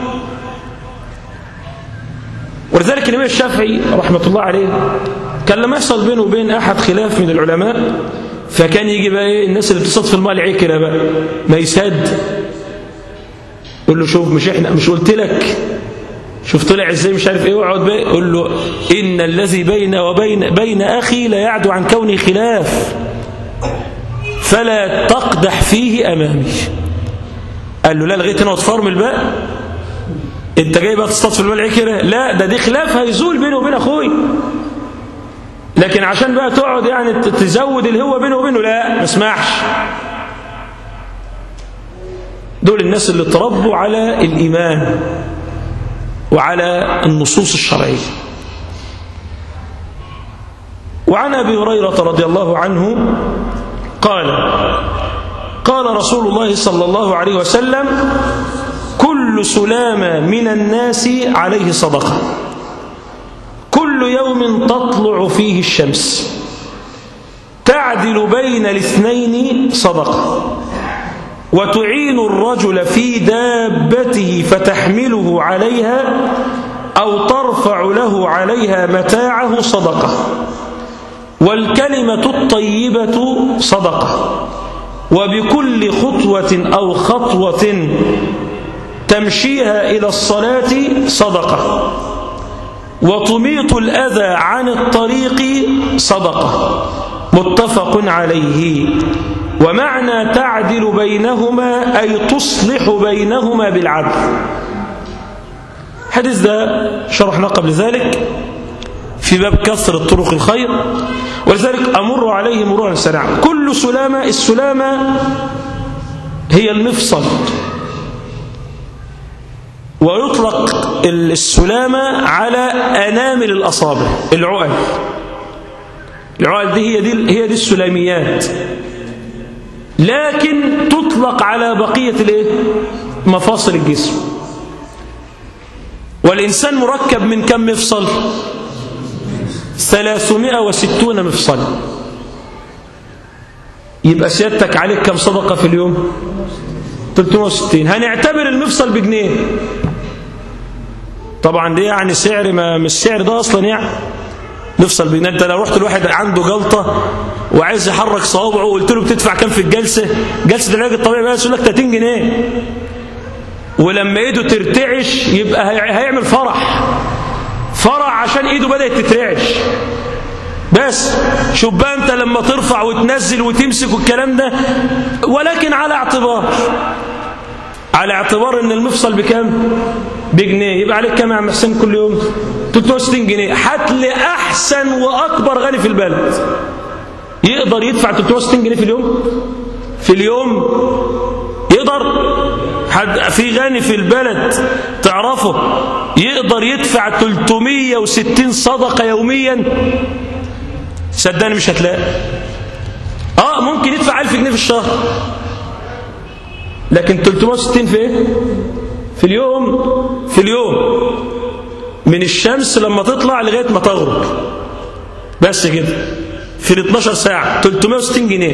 ولذلك الإمام الشافعي رحمة الله عليه كان لما يحصل بينه وبين أحد خلاف من العلماء، فكان يجي بقى إيه؟ الناس اللي بتصطف الماء العكرة بقى ما يساد، يقول له شوف مش احنا مش قلت لك، شوف طلع ازاي مش عارف ايه، وقعد بقى يقول له ان الذي بين وبين بين اخي لا يعدو عن كونه خلاف فلا تقدح فيه امامي. قال له لا لغايه هنا وتفرمل بقى، انت جاي بقى تصطاد في الماء العكرة؟ لا، ده دي خلاف هيزول بينه وبين اخوي، لكن عشان بقى تقعد يعني تزود اللي هو بينه وبينه، لا ما اسمعش. دول الناس اللي تربوا على الإيمان وعلى النصوص الشرعية. وعن أبي هريرة رضي الله عنه قال قال رسول الله صلى الله عليه وسلم كل سلامة من الناس عليه صدقة، كل يوم تطلع فيه الشمس تعدل بين الاثنين صدقة، وتعين الرجل في دابته فتحمله عليها أو ترفع له عليها متاعه صدقة، والكلمة الطيبة صدقة، وبكل خطوة أو خطوة تمشيها إلى الصلاة صدقة، وتميط الأذى عن الطريق صدقة. متفق عليه. ومعنى تعدل بينهما أي تصلح بينهما بالعدل. حديث ده شرحنا قبل ذلك في باب كثرة طرق الخير، ولذلك أمر عليه مرورا سريعا. كل سلامة، السلامة هي المفصل، ويطلق السلامة على أنامل الأصابع، العقل. العقل دي هي دي, هي دي السلاميات، لكن تطلق على بقية الايه؟ مفاصل الجسم. والإنسان مركب من كم مفصل؟ ثلاثمائة وستون مفصل. يبقى سيادتك عليك كم صدقة في اليوم؟ ثلاثمائة وستين. هنعتبر المفصل بجنيه، طبعا دي يعني سعر ما مش سعر ده أصلا، يعني مفصل بجنيه. انت لو رحت الواحد عنده جلطة وعايز يحرك صوابعه وقلت له بتدفع كم في الجلسة؟ جلسة العلاج الطبيعي بس يقول لك ثلاثين جنيه، ولما ايده ترتعش يبقى هيعمل فرح فرح عشان ايده بدأت تترعش. بس شوف بقى انت لما ترفع وتنزل وتمسك والكلام ده، ولكن على اعتبار على اعتبار ان المفصل بكام؟ بجنيه. يبقى عليك كام يا عم حسين كل يوم؟ ثلاثمائة وستين جنيه. هات لي احسن واكبر غني في البلد يقدر يدفع ثلاثمائة وستين جنيه في اليوم؟ في اليوم يقدر؟ حد في غني في البلد تعرفه يقدر يدفع ثلاثمائة وستين صدقة يوميا؟ صدقني مش هتلاقي. اه ممكن يدفع ألف جنيه في الشهر، لكن ثلاثمائة وستين في ايه؟ في اليوم. في اليوم من الشمس لما تطلع لغاية ما تغرب، بس كده في ال اثناشر ساعة ثلاثمائة وستين جنيه.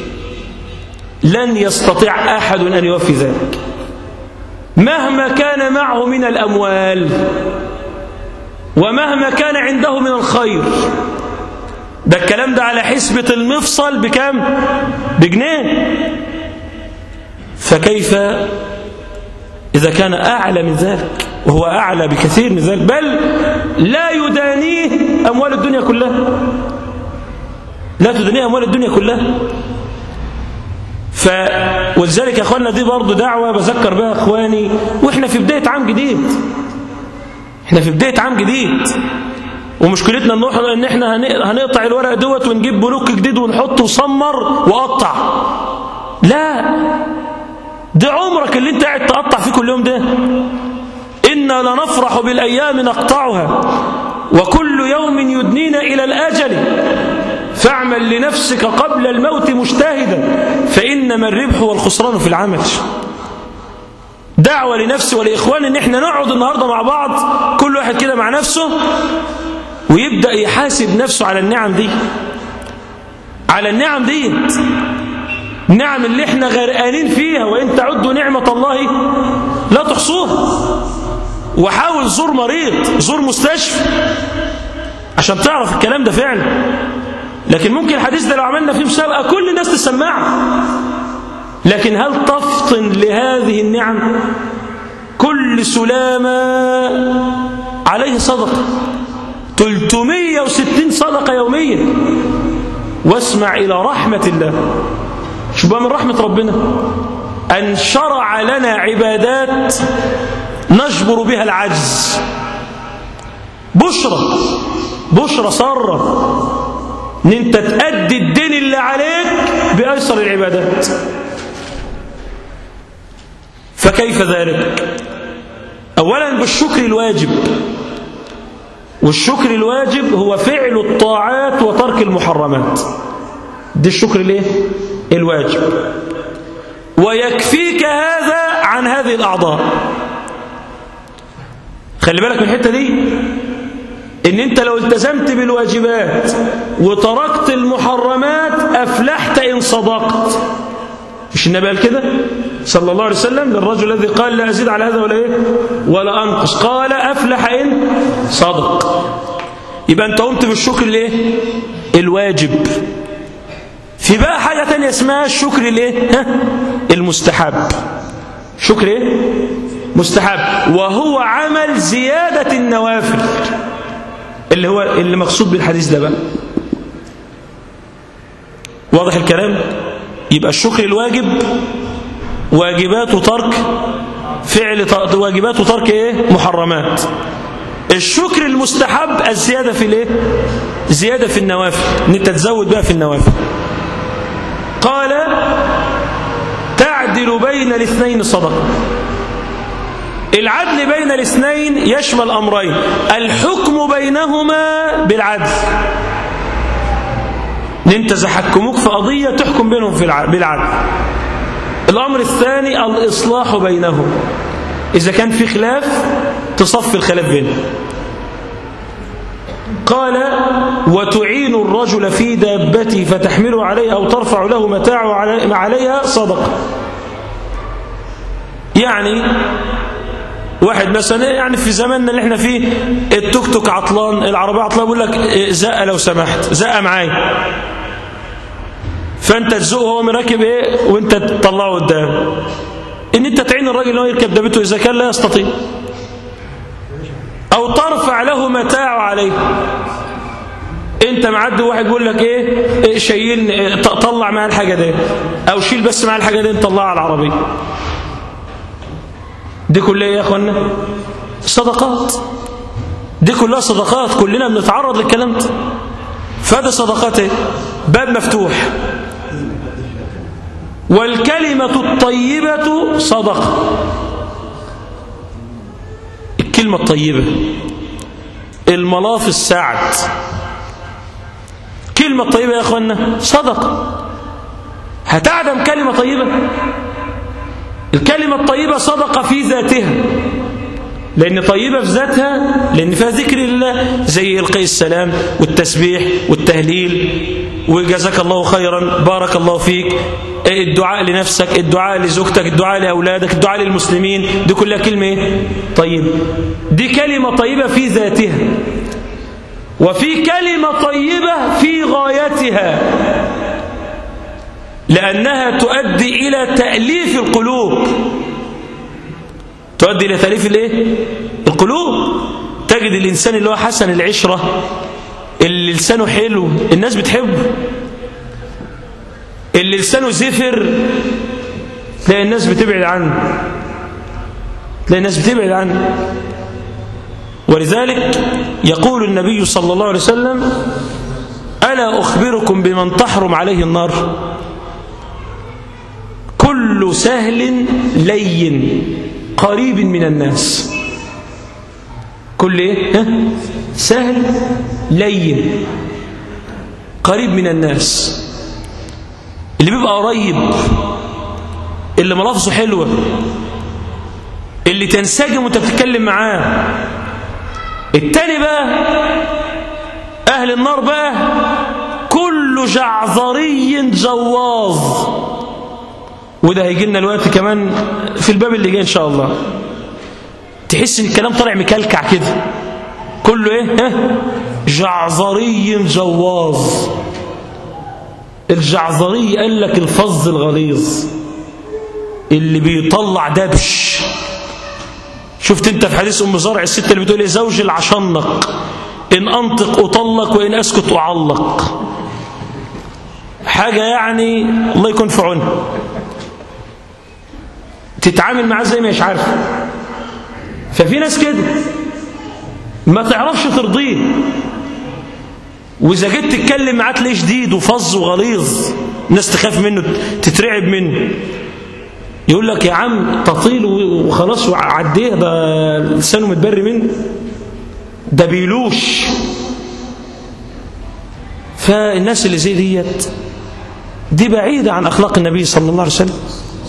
لن يستطيع أحد أن يوفي ذلك مهما كان معه من الأموال ومهما كان عنده من الخير. ده الكلام ده على حسبة المفصل بكام؟ بجنيه. فكيف إذا كان أعلى من ذلك؟ وهو أعلى بكثير من ذلك، بل لا يدانيه أموال الدنيا كلها، لا تدانيه أموال الدنيا كلها. ف... ولذلك يا أخواننا دي برضو دعوة بذكر بها أخواني، وإحنا في بداية عام جديد، إحنا في بداية عام جديد، ومشكلتنا إن إحنا هنقطع الورق دوت ونجيب بلوك جديد ونحطه وصمر وقطع. لا، ده عمرك اللي انت قاعد تقطع فيه كل يوم ده. إنا لنفرح بالأيام نقطعها وكل يوم يدنينا إلى الأجل فاعمل لنفسك قبل الموت مجتهدا فإنما الربح والخسران في العمل. دعوة لنفسي ولإخواني إن احنا نقعد النهاردة مع بعض كل واحد كده مع نفسه ويبدأ يحاسب نفسه على النعم دي، على النعم دي، النعم اللي احنا غرقانين فيها. وإن تعدوا نعمة الله لا تحصوها. وحاول زور مريض، زور مستشفى عشان تعرف الكلام ده فعلا. لكن ممكن الحديث ده لو عملنا فيه مسابقة كل الناس تسمعه، لكن هل تفطن لهذه النعم؟ كل سلامة عليه صدقة، ثلاثمائة وستين صدقة يوميا. واسمع إلى رحمة الله. شو بقى من رحمة ربنا أن شرع لنا عبادات نجبر بها العجز. بشرى بشرى سارة ان انت تأدي الدين اللي عليك بأيسر العبادات. فكيف ذلك؟ أولا بالشكر الواجب، والشكر الواجب هو فعل الطاعات وترك المحرمات. ده الشكر الايه؟ الواجب. ويكفيك هذا عن هذه الأعضاء. خلي بالك من الحتة دي، ان انت لو التزمت بالواجبات وتركت المحرمات افلحت ان صدقت. مش النبي قال كده صلى الله عليه وسلم للرجل الذي قال لا أزيد على هذا ولا إيه ولا أنقص، قال أفلح إن صدق. يبقى أنت قمت بالشكر الإيه الواجب. في بقى حاجة تانية اسمها الشكر الإيه المستحب. شكر إيه مستحب، وهو عمل زيادة النوافل اللي هو اللي مقصود بالحديث ده بقى. واضح الكلام؟ يبقى الشكر الواجب واجبات وترك فعل واجبات وترك ايه محرمات. الشكر المستحب الزيادة في الايه زيادة في النوافل، ان انت تزود بقى في النوافل. قال تعدل بين الاثنين صدقة. العدل بين الاثنين يشمل أمرين: الحكم بينهما بالعدل، ان انت اذا حكموك في قضية تحكم بينهم في بالعدل. الأمر الثاني الإصلاح بينهم، إذا كان في خلاف تصفي الخلاف بينهم. قال وتعين الرجل في دابته فتحمله عليها أو ترفع له متاعه عليها صدقة. يعني واحد مثلا يعني في زماننا اللي احنا فيه التوك توك عطلان، العربية عطلان، بيقول لك زقة لو سمحت، زقة معايا، فانت تزقه وهو مراكب ايه وانت تطلعه قدام، ان انت تعين الراجل ان هو يركب دابته اذا كان لا يستطيع، او ترفع له متاعه عليه. انت معدي واحد بيقول لك ايه شيلني، طلع معاه الحاجه دي، او شيل بس معاه الحاجه دي نطلعها على العربيه. دي كلها يا اخوانا صدقات، دي كلها صدقات، كلنا بنتعرض للكلام ده. فده صدقات ايه؟ باب مفتوح. والكلمة الطيبة صدقة. الكلمة الطيبة، الملاف السعد، كلمة طيبة يا أخوانا صدقة. هتعدم كلمة طيبة؟ الكلمة الطيبة صدقة في ذاتها، لأن طيبة في ذاتها، لأن فيها ذكر الله، زي إلقاء السلام والتسبيح والتهليل وجزاك الله خيرا، بارك الله فيك، الدعاء لنفسك، الدعاء لزوجتك، الدعاء لأولادك، الدعاء للمسلمين، دي كلها كلمة طيبة. دي كلمة طيبة في ذاتها. وفي كلمة طيبة في غايتها، لأنها تؤدي إلى تأليف القلوب، تؤدي إلى تأليف الايه القلوب. تجد الإنسان اللي هو حسن العشرة، اللي لسانه حلو الناس بتحبه، اللي لسانه زفر تلاقي الناس بتبعد عنه، تلاقي الناس بتبعد عنه. ولذلك يقول النبي صلى الله عليه وسلم: ألا أخبركم بمن تحرم عليه النار؟ كل سهل لين قريب من الناس. كل ايه سهل لين قريب من الناس. اللي بيبقى قريب، اللي ملافظه حلوه، اللي تنسجم وانت بتتكلم معاه. التاني بقى اهل النار بقى كل جعذري جواظ، وده هيجي لنا الوقت كمان في الباب اللي جاي ان شاء الله. تحس ان الكلام طالع مكلكع كده، كله ايه ها جعذري جواظ. الجعذري قال لك الفظ الغليظ اللي بيطلع دبش. شفت انت في حديث ام زرع الست اللي بتقول ايه؟ زوجي العشنق، ان انطق اطلق وان اسكت اعلق. حاجه يعني الله يكون في عونها، تتعامل معاه زي ما مش عارف. ففي ناس كده ما تعرفش ترضيه، واذا جيت تتكلم معاه تلاقيه شديد وفظ وغليظ، الناس تخاف منه تترعب منه. يقول لك يا عم تطيل وخلاص وعديه، ده لسانه متبري منه، ده بيلوش. فالناس اللي زي ديت دي بعيدة عن أخلاق النبي صلى الله عليه وسلم.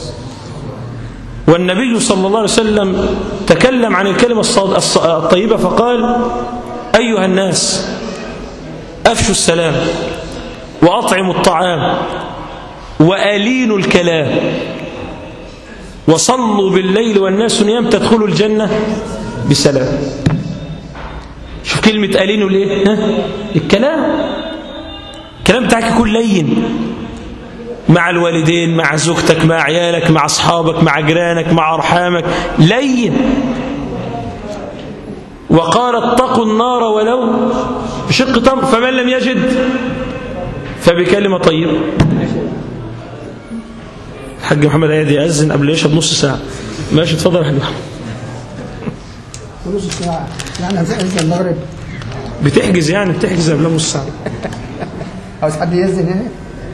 والنبي صلى الله عليه وسلم تكلم عن الكلمة الطيبة فقال: أيها الناس أفشوا السلام وأطعموا الطعام وألين الكلام وصلوا بالليل والناس نيام تدخلوا الجنة بسلام. شوف كلمة ألين ليه؟ ها؟ الكلام الكلام بتاعك يكون لين مع الوالدين، مع زوجتك، مع عيالك، مع أصحابك، مع جيرانك، مع أرحامك، لين. وقال اتقوا النار ولو بشق تمر، فمن لم يجد فبكلمة طيبة. الحاج محمد هيدي يأذن قبل يشرب نص ساعة. ماشي اتفضل يا حاج محمد. نص ساعة يعني هتأذن المغرب؟ بتحجز يعني بتحجز قبل نص ساعة. عاوز حد يأذن هنا؟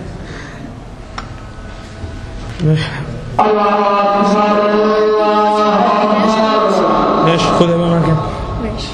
ماشي. ماشي خدها بقى معاك. ماشي.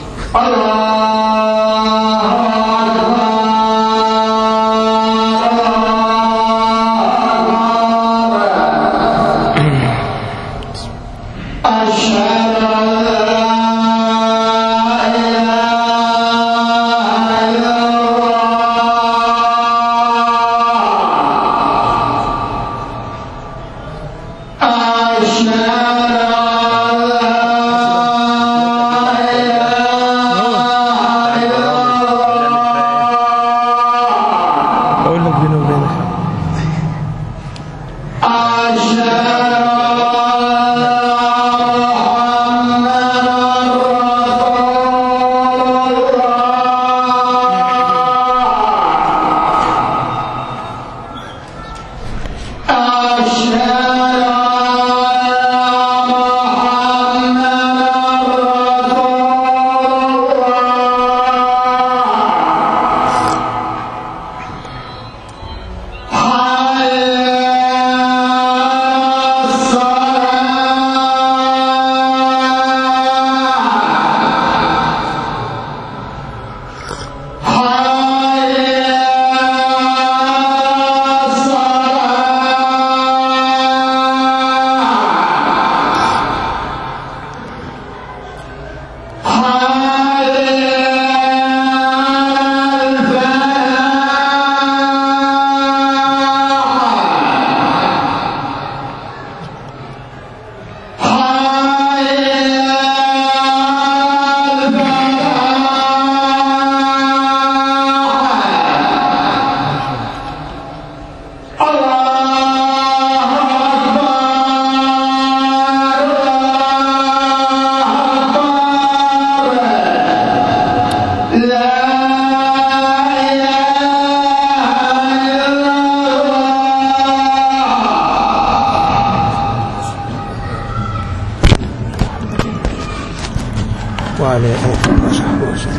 وعلى آله وصحبه وسلم.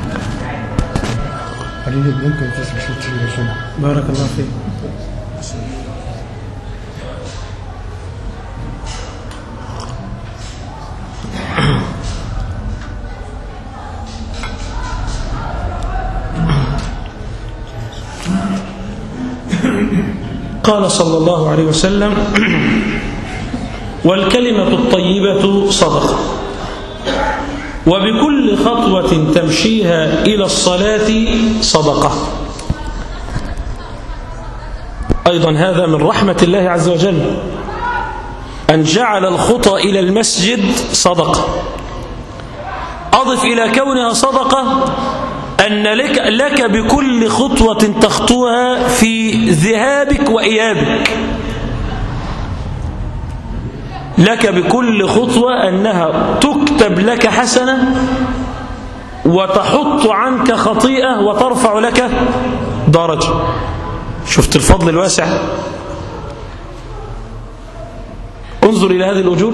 بارك الله فيك. قال صلى الله عليه وسلم: والكلمة الطيبة صدقة، وبكل خطوة تمشيها إلى الصلاة صدقة. أيضا هذا من رحمة الله عز وجل أن جعل الخطى إلى المسجد صدقة. أضف إلى كونها صدقة أن لك, لك بكل خطوة تخطوها في ذهابك وإيابك، لك بكل خطوة أنها تكتب لك حسنة وتحط عنك خطيئة وترفع لك درجة. شفت الفضل الواسع؟ انظر إلى هذه الأجور.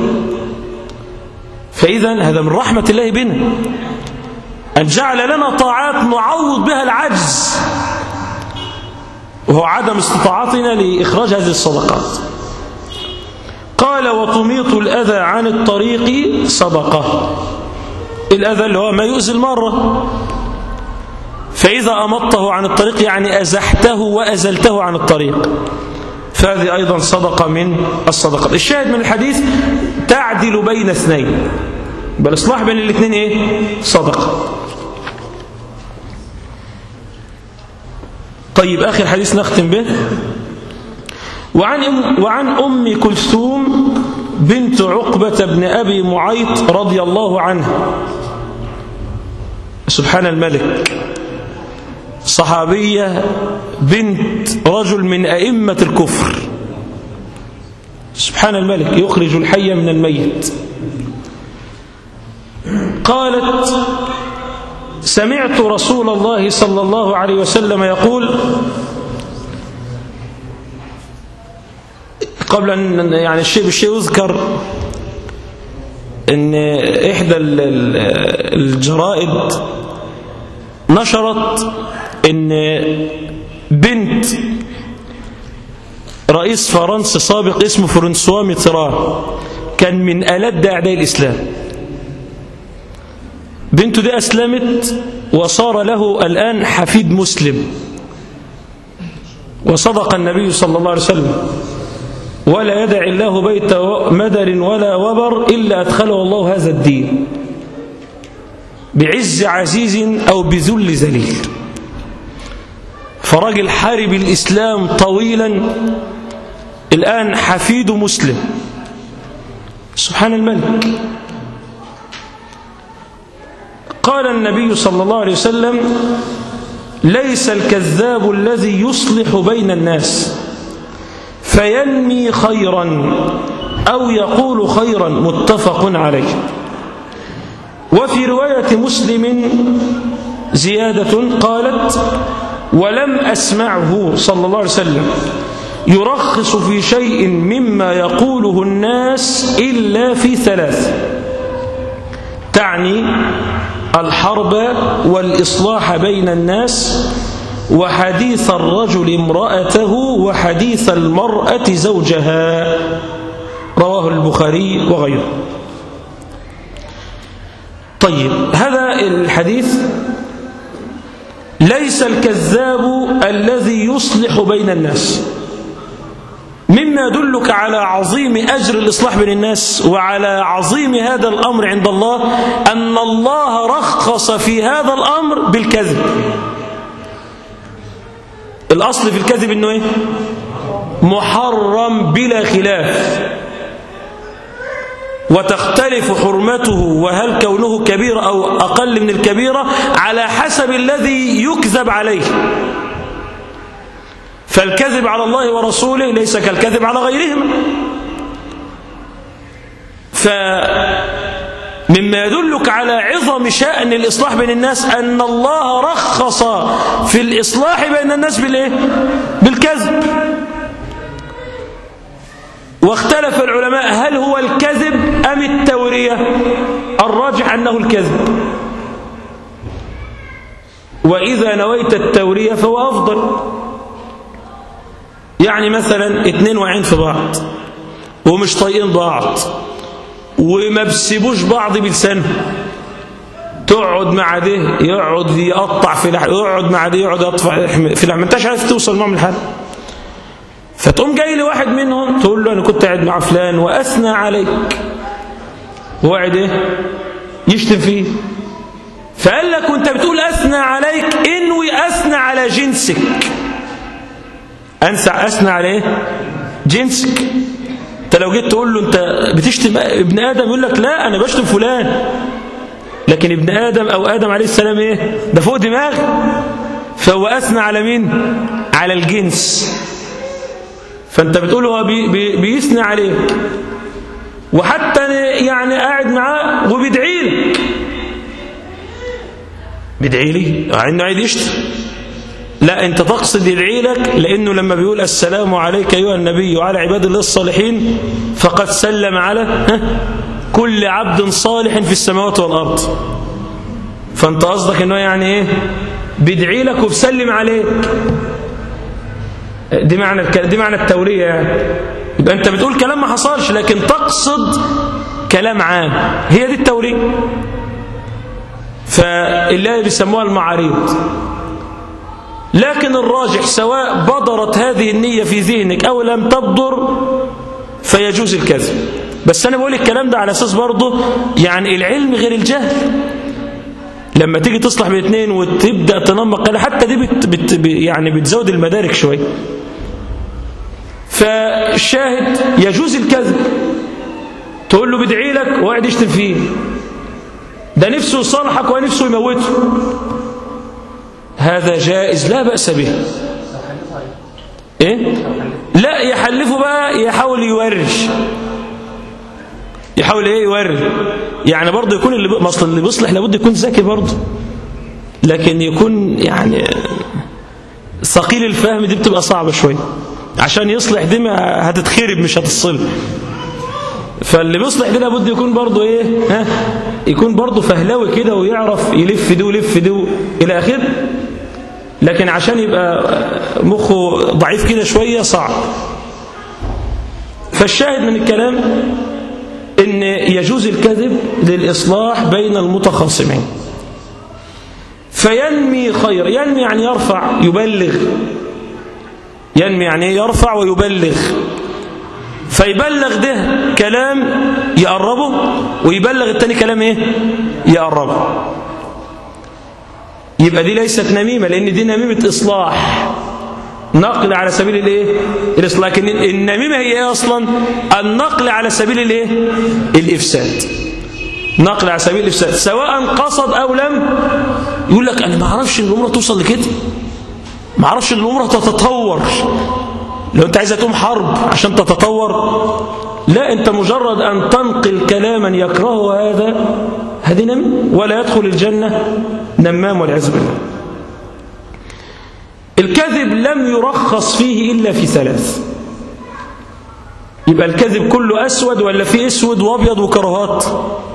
فإذا هذا من رحمة الله بنا أن جعل لنا طاعات نعوض بها العجز، وهو عدم استطاعتنا لإخراج هذه الصدقات. قال: وتميط الأذى عن الطريق صدقة. الأذى اللي هو ما يؤذي المرة، فإذا أمطه عن الطريق يعني أزحته وأزلته عن الطريق، فهذه أيضا صدقة من الصدقات. الشاهد من الحديث: تعدل بين اثنين، بل إصلاح بين الاثنين إيه؟ صدقة. طيب آخر حديث نختم به: وعن أم, وعن أم كلثوم بنت عقبة بن أبي معيط رضي الله عنها. سبحان الملك، صحابية بنت رجل من أئمة الكفر. سبحان الملك، يخرج الحي من الميت. قالت: سمعت رسول الله صلى الله عليه وسلم يقول، قبل أن يعني الشيء بالشيء يذكر أن إحدى الجرائد نشرت أن بنت رئيس فرنسا سابق اسمه فرانسوا ميتران كان من ألد أعداء الإسلام. بنته دي أسلمت وصار له الآن حفيد مسلم، وصدق النبي صلى الله عليه وسلم: ولا يدع الله بيت مدر ولا وبر إلا أدخله الله هذا الدين بعز عزيز أو بذل ذليل. فراجل حارب الإسلام طويلا، الآن حفيد مسلم. سبحان الملك. قال النبي صلى الله عليه وسلم: ليس الكذاب الذي يصلح بين الناس فينمي خيرا أو يقول خيرا، متفق عليه. وفي رواية مسلم زيادة قالت: ولم أسمعه صلى الله عليه وسلم يرخص في شيء مما يقوله الناس إلا في ثلاث، تعني الحرب والإصلاح بين الناس، وحديث الرجل امرأته، وحديث المرأة زوجها. رواه البخاري وغيره. طيب، هذا الحديث: ليس الكذاب الذي يصلح بين الناس، مما يدلك على عظيم أجر الإصلاح بين الناس وعلى عظيم هذا الأمر عند الله، أن الله رخص في هذا الأمر بالكذب. الأصل في الكذب إنه إيه؟ محرم بلا خلاف، وتختلف حرمته وهل كونه كبيرة أو أقل من الكبيرة على حسب الذي يكذب عليه. فالكذب على الله ورسوله ليس كالكذب على غيرهما. فمما يدلك على عظم شأن الإصلاح بين الناس أن الله رخص في الإصلاح بين الناس بالإيه؟ بالكذب. واختلف العلماء هل هو الكذب أم التورية؟ الراجح أنه الكذب، وإذا نويت التورية فهو أفضل. يعني مثلا اتنين واقعين في بعض ومش طايقين بعض وما بيسيبوش بعض بلسانهم، تقعد مع ده يقعد يقطع في لحم، يقعد مع ده يقعد يقطع في لحم، ما انتش عارف توصل معهم الحل. فتقوم جاي لواحد منهم تقول له: انا كنت قاعد مع فلان واثنى عليك، هو قاعد ايه؟ يشتم فيه. فقال لك: وانت بتقول اثنى عليك انوي اثنى على جنسك. انسى اثنى على ايه؟ جنسك. انت لو جيت تقول له انت بتشتم ابن ادم، يقول لك: لا انا بشتم فلان، لكن ابن ادم او ادم عليه السلام ايه؟ ده فوق دماغي. فهو اثنى على مين؟ على الجنس. فانت بتقول هو بي بي بيثني عليك، وحتى يعني قاعد معاه وبيدعي لك. بيدعي لي انه عايز يشتم. لا، انت تقصد يدعي لك لانه لما بيقول: السلام عليك ايها النبي وعلى عباد الله الصالحين فقد سلم على كل عبد صالح في السماوات والارض. فانت قصدك انه يعني ايه؟ بيدعي لك وبسلم عليك. دي معنى دي معنى التورية يعني. يبقى انت بتقول كلام ما حصلش لكن تقصد كلام عام، هي دي التورية. فالله بيسموها المعاريض. لكن الراجح سواء بدرت هذه النية في ذهنك أو لم تبدر فيجوز الكذب. بس أنا بقول الكلام ده على أساس برضه يعني العلم غير الجهل. لما تيجي تصلح باثنين وتبدأ تنمق، حتى دي بت بت يعني بتزود المدارك شوية. ف فالشاهد يجوز الكذب، تقول له بدعي لك وقاعد يشتم فيه، ده نفسه يصالحك ونفسه يموته، هذا جائز لا بأس به. ايه؟ لا يحلفه بقى، يحاول يورش، يحاول ايه يورش، يعني برضه يكون اللي اصلا اللي بيصلح لابد يكون ذكي برضه، لكن يكون يعني ثقيل الفهم، دي بتبقى صعبة شوية، عشان يصلح دي ما هتتخرب مش هتصل. فاللي بيصلح دي لابد يكون برضه ايه، ها، يكون برضه فهلوي كده ويعرف يلف دي ويلف دي الى اخره، لكن عشان يبقى مخه ضعيف كده شوية صعب. فالشاهد من الكلام ان يجوز الكذب للإصلاح بين المتخاصمين، فينمي خير، ينمي يعني يرفع، يبلغ، ينمي يعني يرفع ويبلغ، فيبلغ ده كلام يقربه ويبلغ التاني كلام ايه يقربه، يبقى دي ليست نميمة، لأن دي نميمة إصلاح، نقل على سبيل الايه الإصلاح. لكن النميمة هي ايه أصلا؟ النقل على سبيل الايه الإفساد، نقل على سبيل الإفساد، سواء قصد أو لم. يقول لك أنا ما أعرفش إن الأمور توصل لكده، ما أعرفش إن الأمور تتطور، لو أنت عايز تقوم حرب عشان تتطور، لا، أنت مجرد أن تنقل كلاما يكرهه هذا، هذه نميمة، ولا يدخل الجنة نمام والعياذ بالله. الكذب لم يرخص فيه إلا في ثلاث، يبقى الكذب كله أسود ولا في أسود وأبيض وكرهات؟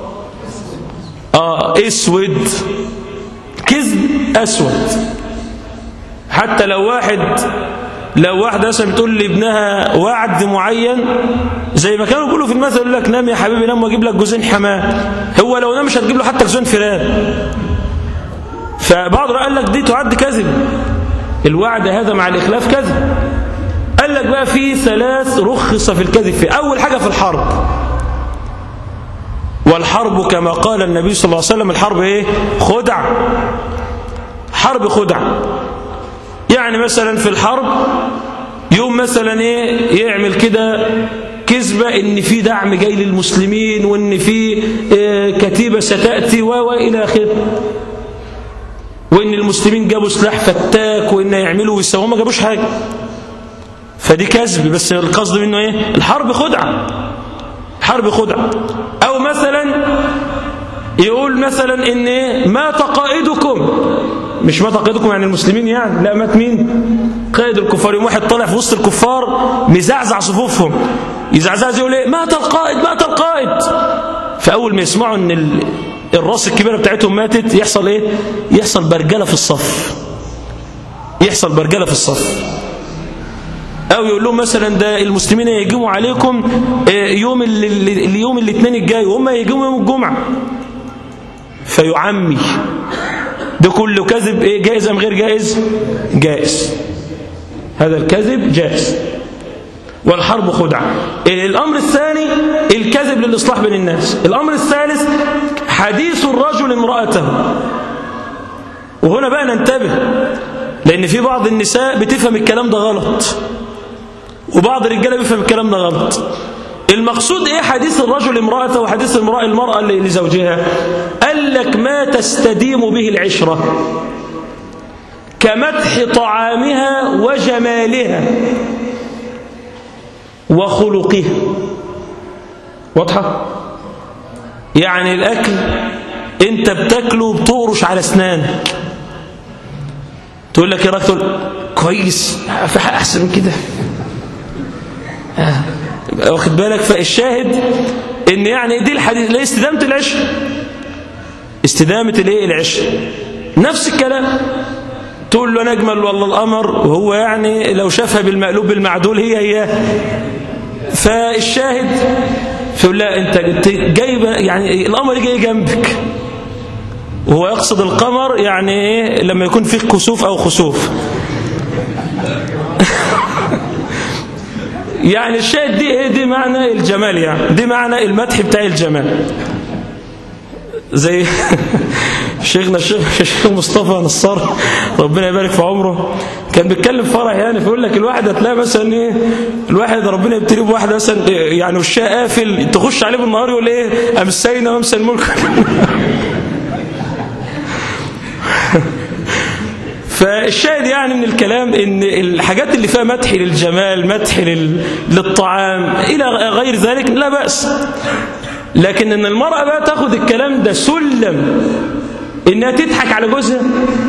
آه أسود، كذب أسود. حتى لو واحد لو واحدة مثلا بتقول لابنها وعد معين، زي ما كانوا يقولوا في المثل، يقول لك نام يا حبيبي نام واجيب لك جوزين حماه، هو لو نام مش هتجيب له حتى جوزين فيران. فبعض قال لك دي تعد كذب، الوعد هذا مع الإخلاف كذب. قال لك بقى في ثلاث رخص في الكذب فيه. أول حاجة في الحرب، والحرب كما قال النبي صلى الله عليه وسلم الحرب ايه خدع، حرب خدع. يعني مثلا في الحرب يوم مثلا ايه يعمل كده كذبة ان في دعم جاي للمسلمين، وان في إيه كتيبة ستأتي والى اخره، وان المسلمين جابوا سلاح فتاك، وان يعملوا ويسووا، ما جابوش حاجة، فدي كذب، بس القصد منه ايه الحرب خدعة، حرب خدعة. او مثلا يقول مثلا ان ايه مات قائدكم، مش مات قائدكم يعني المسلمين يعني، لا، مات مين؟ قائد الكفار. يوم واحد طالع في وسط الكفار مزعزع صفوفهم، يزعزع يقول ايه مات القائد مات القائد. فاول ما يسمعوا ان ال... الراس الكبيرة بتاعتهم ماتت، يحصل ايه يحصل برجلة في الصف، يحصل برجلة في الصف. او يقول لهم مثلا ده المسلمين يهجموا عليكم يوم اليوم الاثنين الجاي، وهم يهجموا يوم الجمعة، فيعمي. ده كله كذب ايه جائز ام غير جائز؟ جائز، هذا الكذب جائز. والحرب خدعة. الامر الثاني الكذب للاصلاح بين الناس. الامر الثالث حديث الرجل امرأته. وهنا بقى ننتبه، لان في بعض النساء بتفهم الكلام ده غلط، وبعض الرجاله بيفهم الكلام ده غلط. المقصود ايه حديث الرجل امرأته وحديث المرأة المرأة لزوجها؟ قال لك ما تستديم به العشرة كمدح طعامها وجمالها وخلقها. واضحة؟ يعني الأكل انت بتاكله بتقرش على اسنانك، تقول لك يا راجل تقول كويس، في حق احسن من كده، واخد بالك؟ فالشاهد ان يعني دي الحديث لا استدامة العشر، استدامة الايه العشر. نفس الكلام تقول له نجمل والله القمر، وهو يعني لو شافها بالمقلوب بالمعدول هي هي. فالشاهد فيقول لا انت جايبه يعني القمر جاي جنبك، وهو يقصد القمر يعني ايه لما يكون فيه كسوف او خسوف. يعني الشاهد دي ايه دي معنى الجمال، يعني دي معنى المدح بتاع الجمال. زي شيخنا الشيخ الشيخ مصطفى نصار ربنا يبارك في عمره كان بيتكلم فرح يعني، فيقول لك الواحد هتلاقي مثلا ايه، الواحد ربنا يبتليه بواحده مثلا يعني وشها قافل، تخش عليه بالنهار يقول ايه امسينا وامسى الملك. فالشاهد يعني من الكلام ان الحاجات اللي فيها مدح للجمال، مدح للطعام الى غير ذلك لا بأس، لكن ان المرأة بقى تاخد الكلام ده سلم انها تضحك على جوزها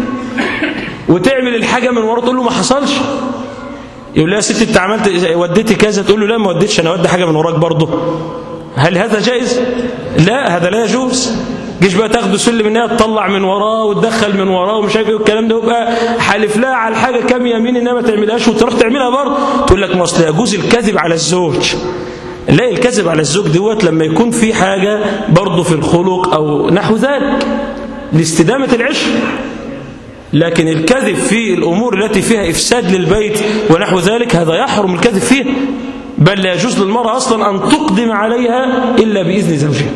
وتعمل الحاجة من ورا تقول له ما حصلش، يقول لها يا ستي انت عملت وديتي كذا، تقول له لا ما وديتش انا، ودي حاجة من وراك برضه. هل هذا جائز؟ لا، هذا لا يجوز. جيش بقى تاخده سلم انها تطلع من وراه وتدخل من وراه ومش عارف ايه والكلام ده، يبقى حالف لها على الحاجه كام يمين انها ما تعملهاش وتروح تعملها برضه، تقول لك ما اصل يجوز الكذب على الزوج. لا، الكذب على الزوج دوت لما يكون في حاجه برضه في الخلق او نحو ذلك لاستدامه العشق، لكن الكذب في الامور التي فيها افساد للبيت ونحو ذلك هذا يحرم الكذب فيه، بل لا يجوز للمراه اصلا ان تقدم عليها الا باذن زوجها.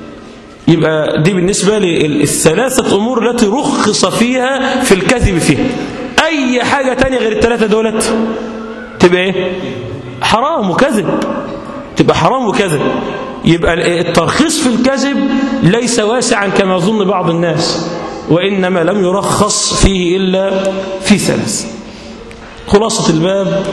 يبقى دي بالنسبة للثلاثة أمور التي رخص فيها في الكذب فيها. أي حاجة تانية غير الثلاثة دولت تبقى إيه؟ حرام وكذب، تبقى حرام وكذب. يبقى الترخيص في الكذب ليس واسعا كما يظن بعض الناس، وإنما لم يرخص فيه إلا في ثلاث. خلاصة الباب: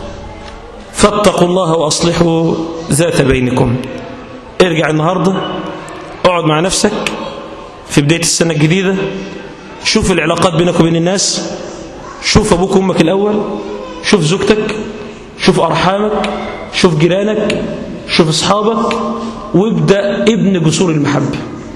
فاتقوا الله وأصلحوا ذات بينكم. ارجع النهارده اقعد مع نفسك في بداية السنة الجديدة، شوف العلاقات بينك وبين الناس، شوف أبوك وأمك الأول، شوف زوجتك، شوف أرحامك، شوف جيرانك، شوف أصحابك، وابدأ ابن جسور المحبة.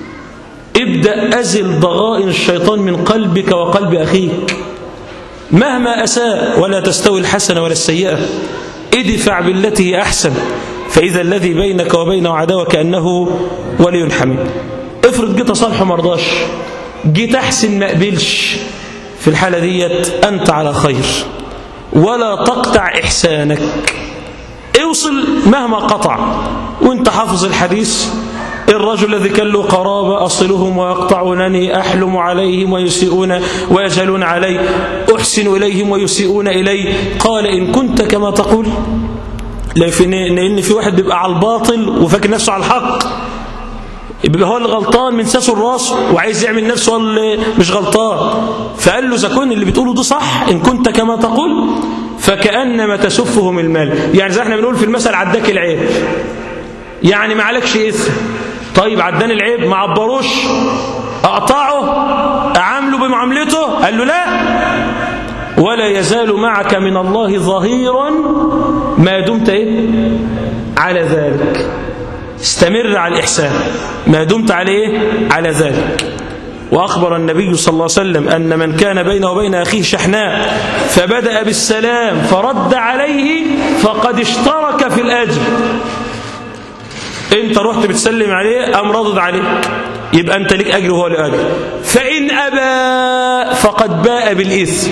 ابدأ أزل ضغائن الشيطان من قلبك وقلب أخيك مهما أساء، ولا تستوي الحسنة ولا السيئة، ادفع بالتي هي أحسن، فإذا الذي بينك وبينه عداوة كأنه ولي حميم. افرض جيت صالحه مرضاش، جيت أحسن ما قبلش، في الحالة ديت أنت على خير، ولا تقطع إحسانك، اوصل مهما قطع. وانت حافظ الحديث: الرجل الذي كان له قرابة أصلهم ويقطعونني، أحلم عليهم ويسيئون ويجهلون علي، أحسن إليهم ويسيئون إلي، قال إن كنت كما تقول. لأن في واحد بيبقى على الباطل وفاكر نفسه على الحق، بيبقى هو اللي غلطان من ساسه الراس وعايز يعمل نفسه هو اللي مش غلطان، فقال له إذا كنت اللي بتقوله ده صح، إن كنت كما تقول فكأنما تسفهم المال. يعني زي احنا بنقول في المثل: عداك العيب، يعني ما عليكش إثم. طيب عداني العيب ما عبروش، أقطعه، أعامله بمعاملته؟ قال له لا، ولا يزال معك من الله ظهيرا ما دمت إيه؟ على ذلك. استمر على الإحسان ما دمت عليه على ذلك. وأخبر النبي صلى الله عليه وسلم أن من كان بينه وبين أخيه شحناء فبدأ بالسلام فرد عليه فقد اشترك في الأجر. انت رحت بتسلم عليه قام ردد عليك، يبقى انت ليك أجر وهو له أجر. فإن أبى فقد باء بالإثم،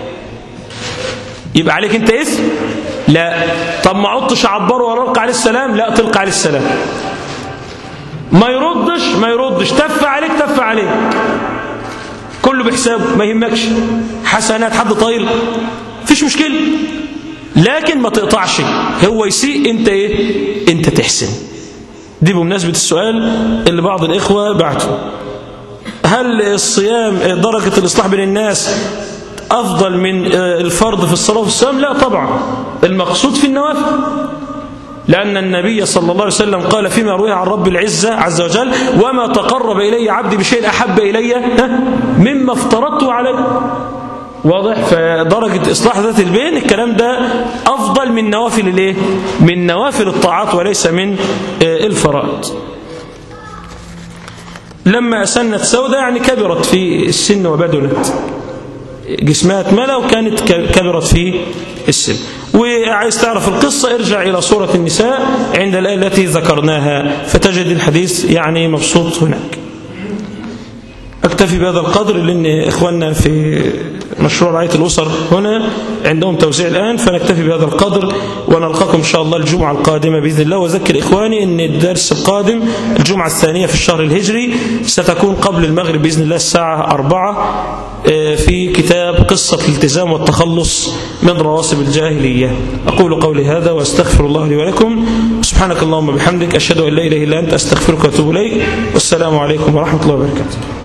يبقى عليك انت إثم؟ لا. طب ما عدتش عبره ولا ألقى عليه السلام؟ لا، تلقى عليه السلام. ما يردش ما يردش، تف عليك تف عليك، كله بحسابه، ما يهمكش. حسنات حد طايل فيش مشكلة، لكن ما تقطعش. هو يسيء انت ايه؟ انت تحسن. دي بمناسبة السؤال اللي بعض الإخوة بعته: هل الصيام درجة الإصلاح بين الناس أفضل من الفرض في الصلاة والصيام؟ لا طبعا، المقصود في النوافل، لأن النبي صلى الله عليه وسلم قال فيما روي عن رب العزة عز وجل: وما تقرب إلي عبدي بشيء أحب إلي مما افترضته عليه. واضح؟ فدرجة إصلاح ذات البين الكلام ده أفضل من نوافل الإيه؟ من نوافل الطاعات وليس من الفرائض. لما أسنت سودة يعني كبرت في السن وبدلت، جسمها اتملى وكانت كبرت في السن. وعايز تعرف القصة ارجع إلى سورة النساء عند الآية التي ذكرناها فتجد الحديث يعني مبسوط هناك. أكتفي بهذا القدر، لأن إخواننا في مشروع رعاية الأسر هنا عندهم توزيع الآن، فنكتفي بهذا القدر ونلقاكم إن شاء الله الجمعة القادمة بإذن الله. وذكر إخواني أن الدرس القادم الجمعة الثانية في الشهر الهجري ستكون قبل المغرب بإذن الله الساعة أربعة في كتاب قصة الالتزام والتخلص من رواسب الجاهلية. أقول قولي هذا وأستغفر الله لي ولكم. سبحانك اللهم وبحمدك، أشهد أن لا إله إلا أنت، أستغفرك وأتوب إليك. والسلام عليكم ورحمة الله وبركاته.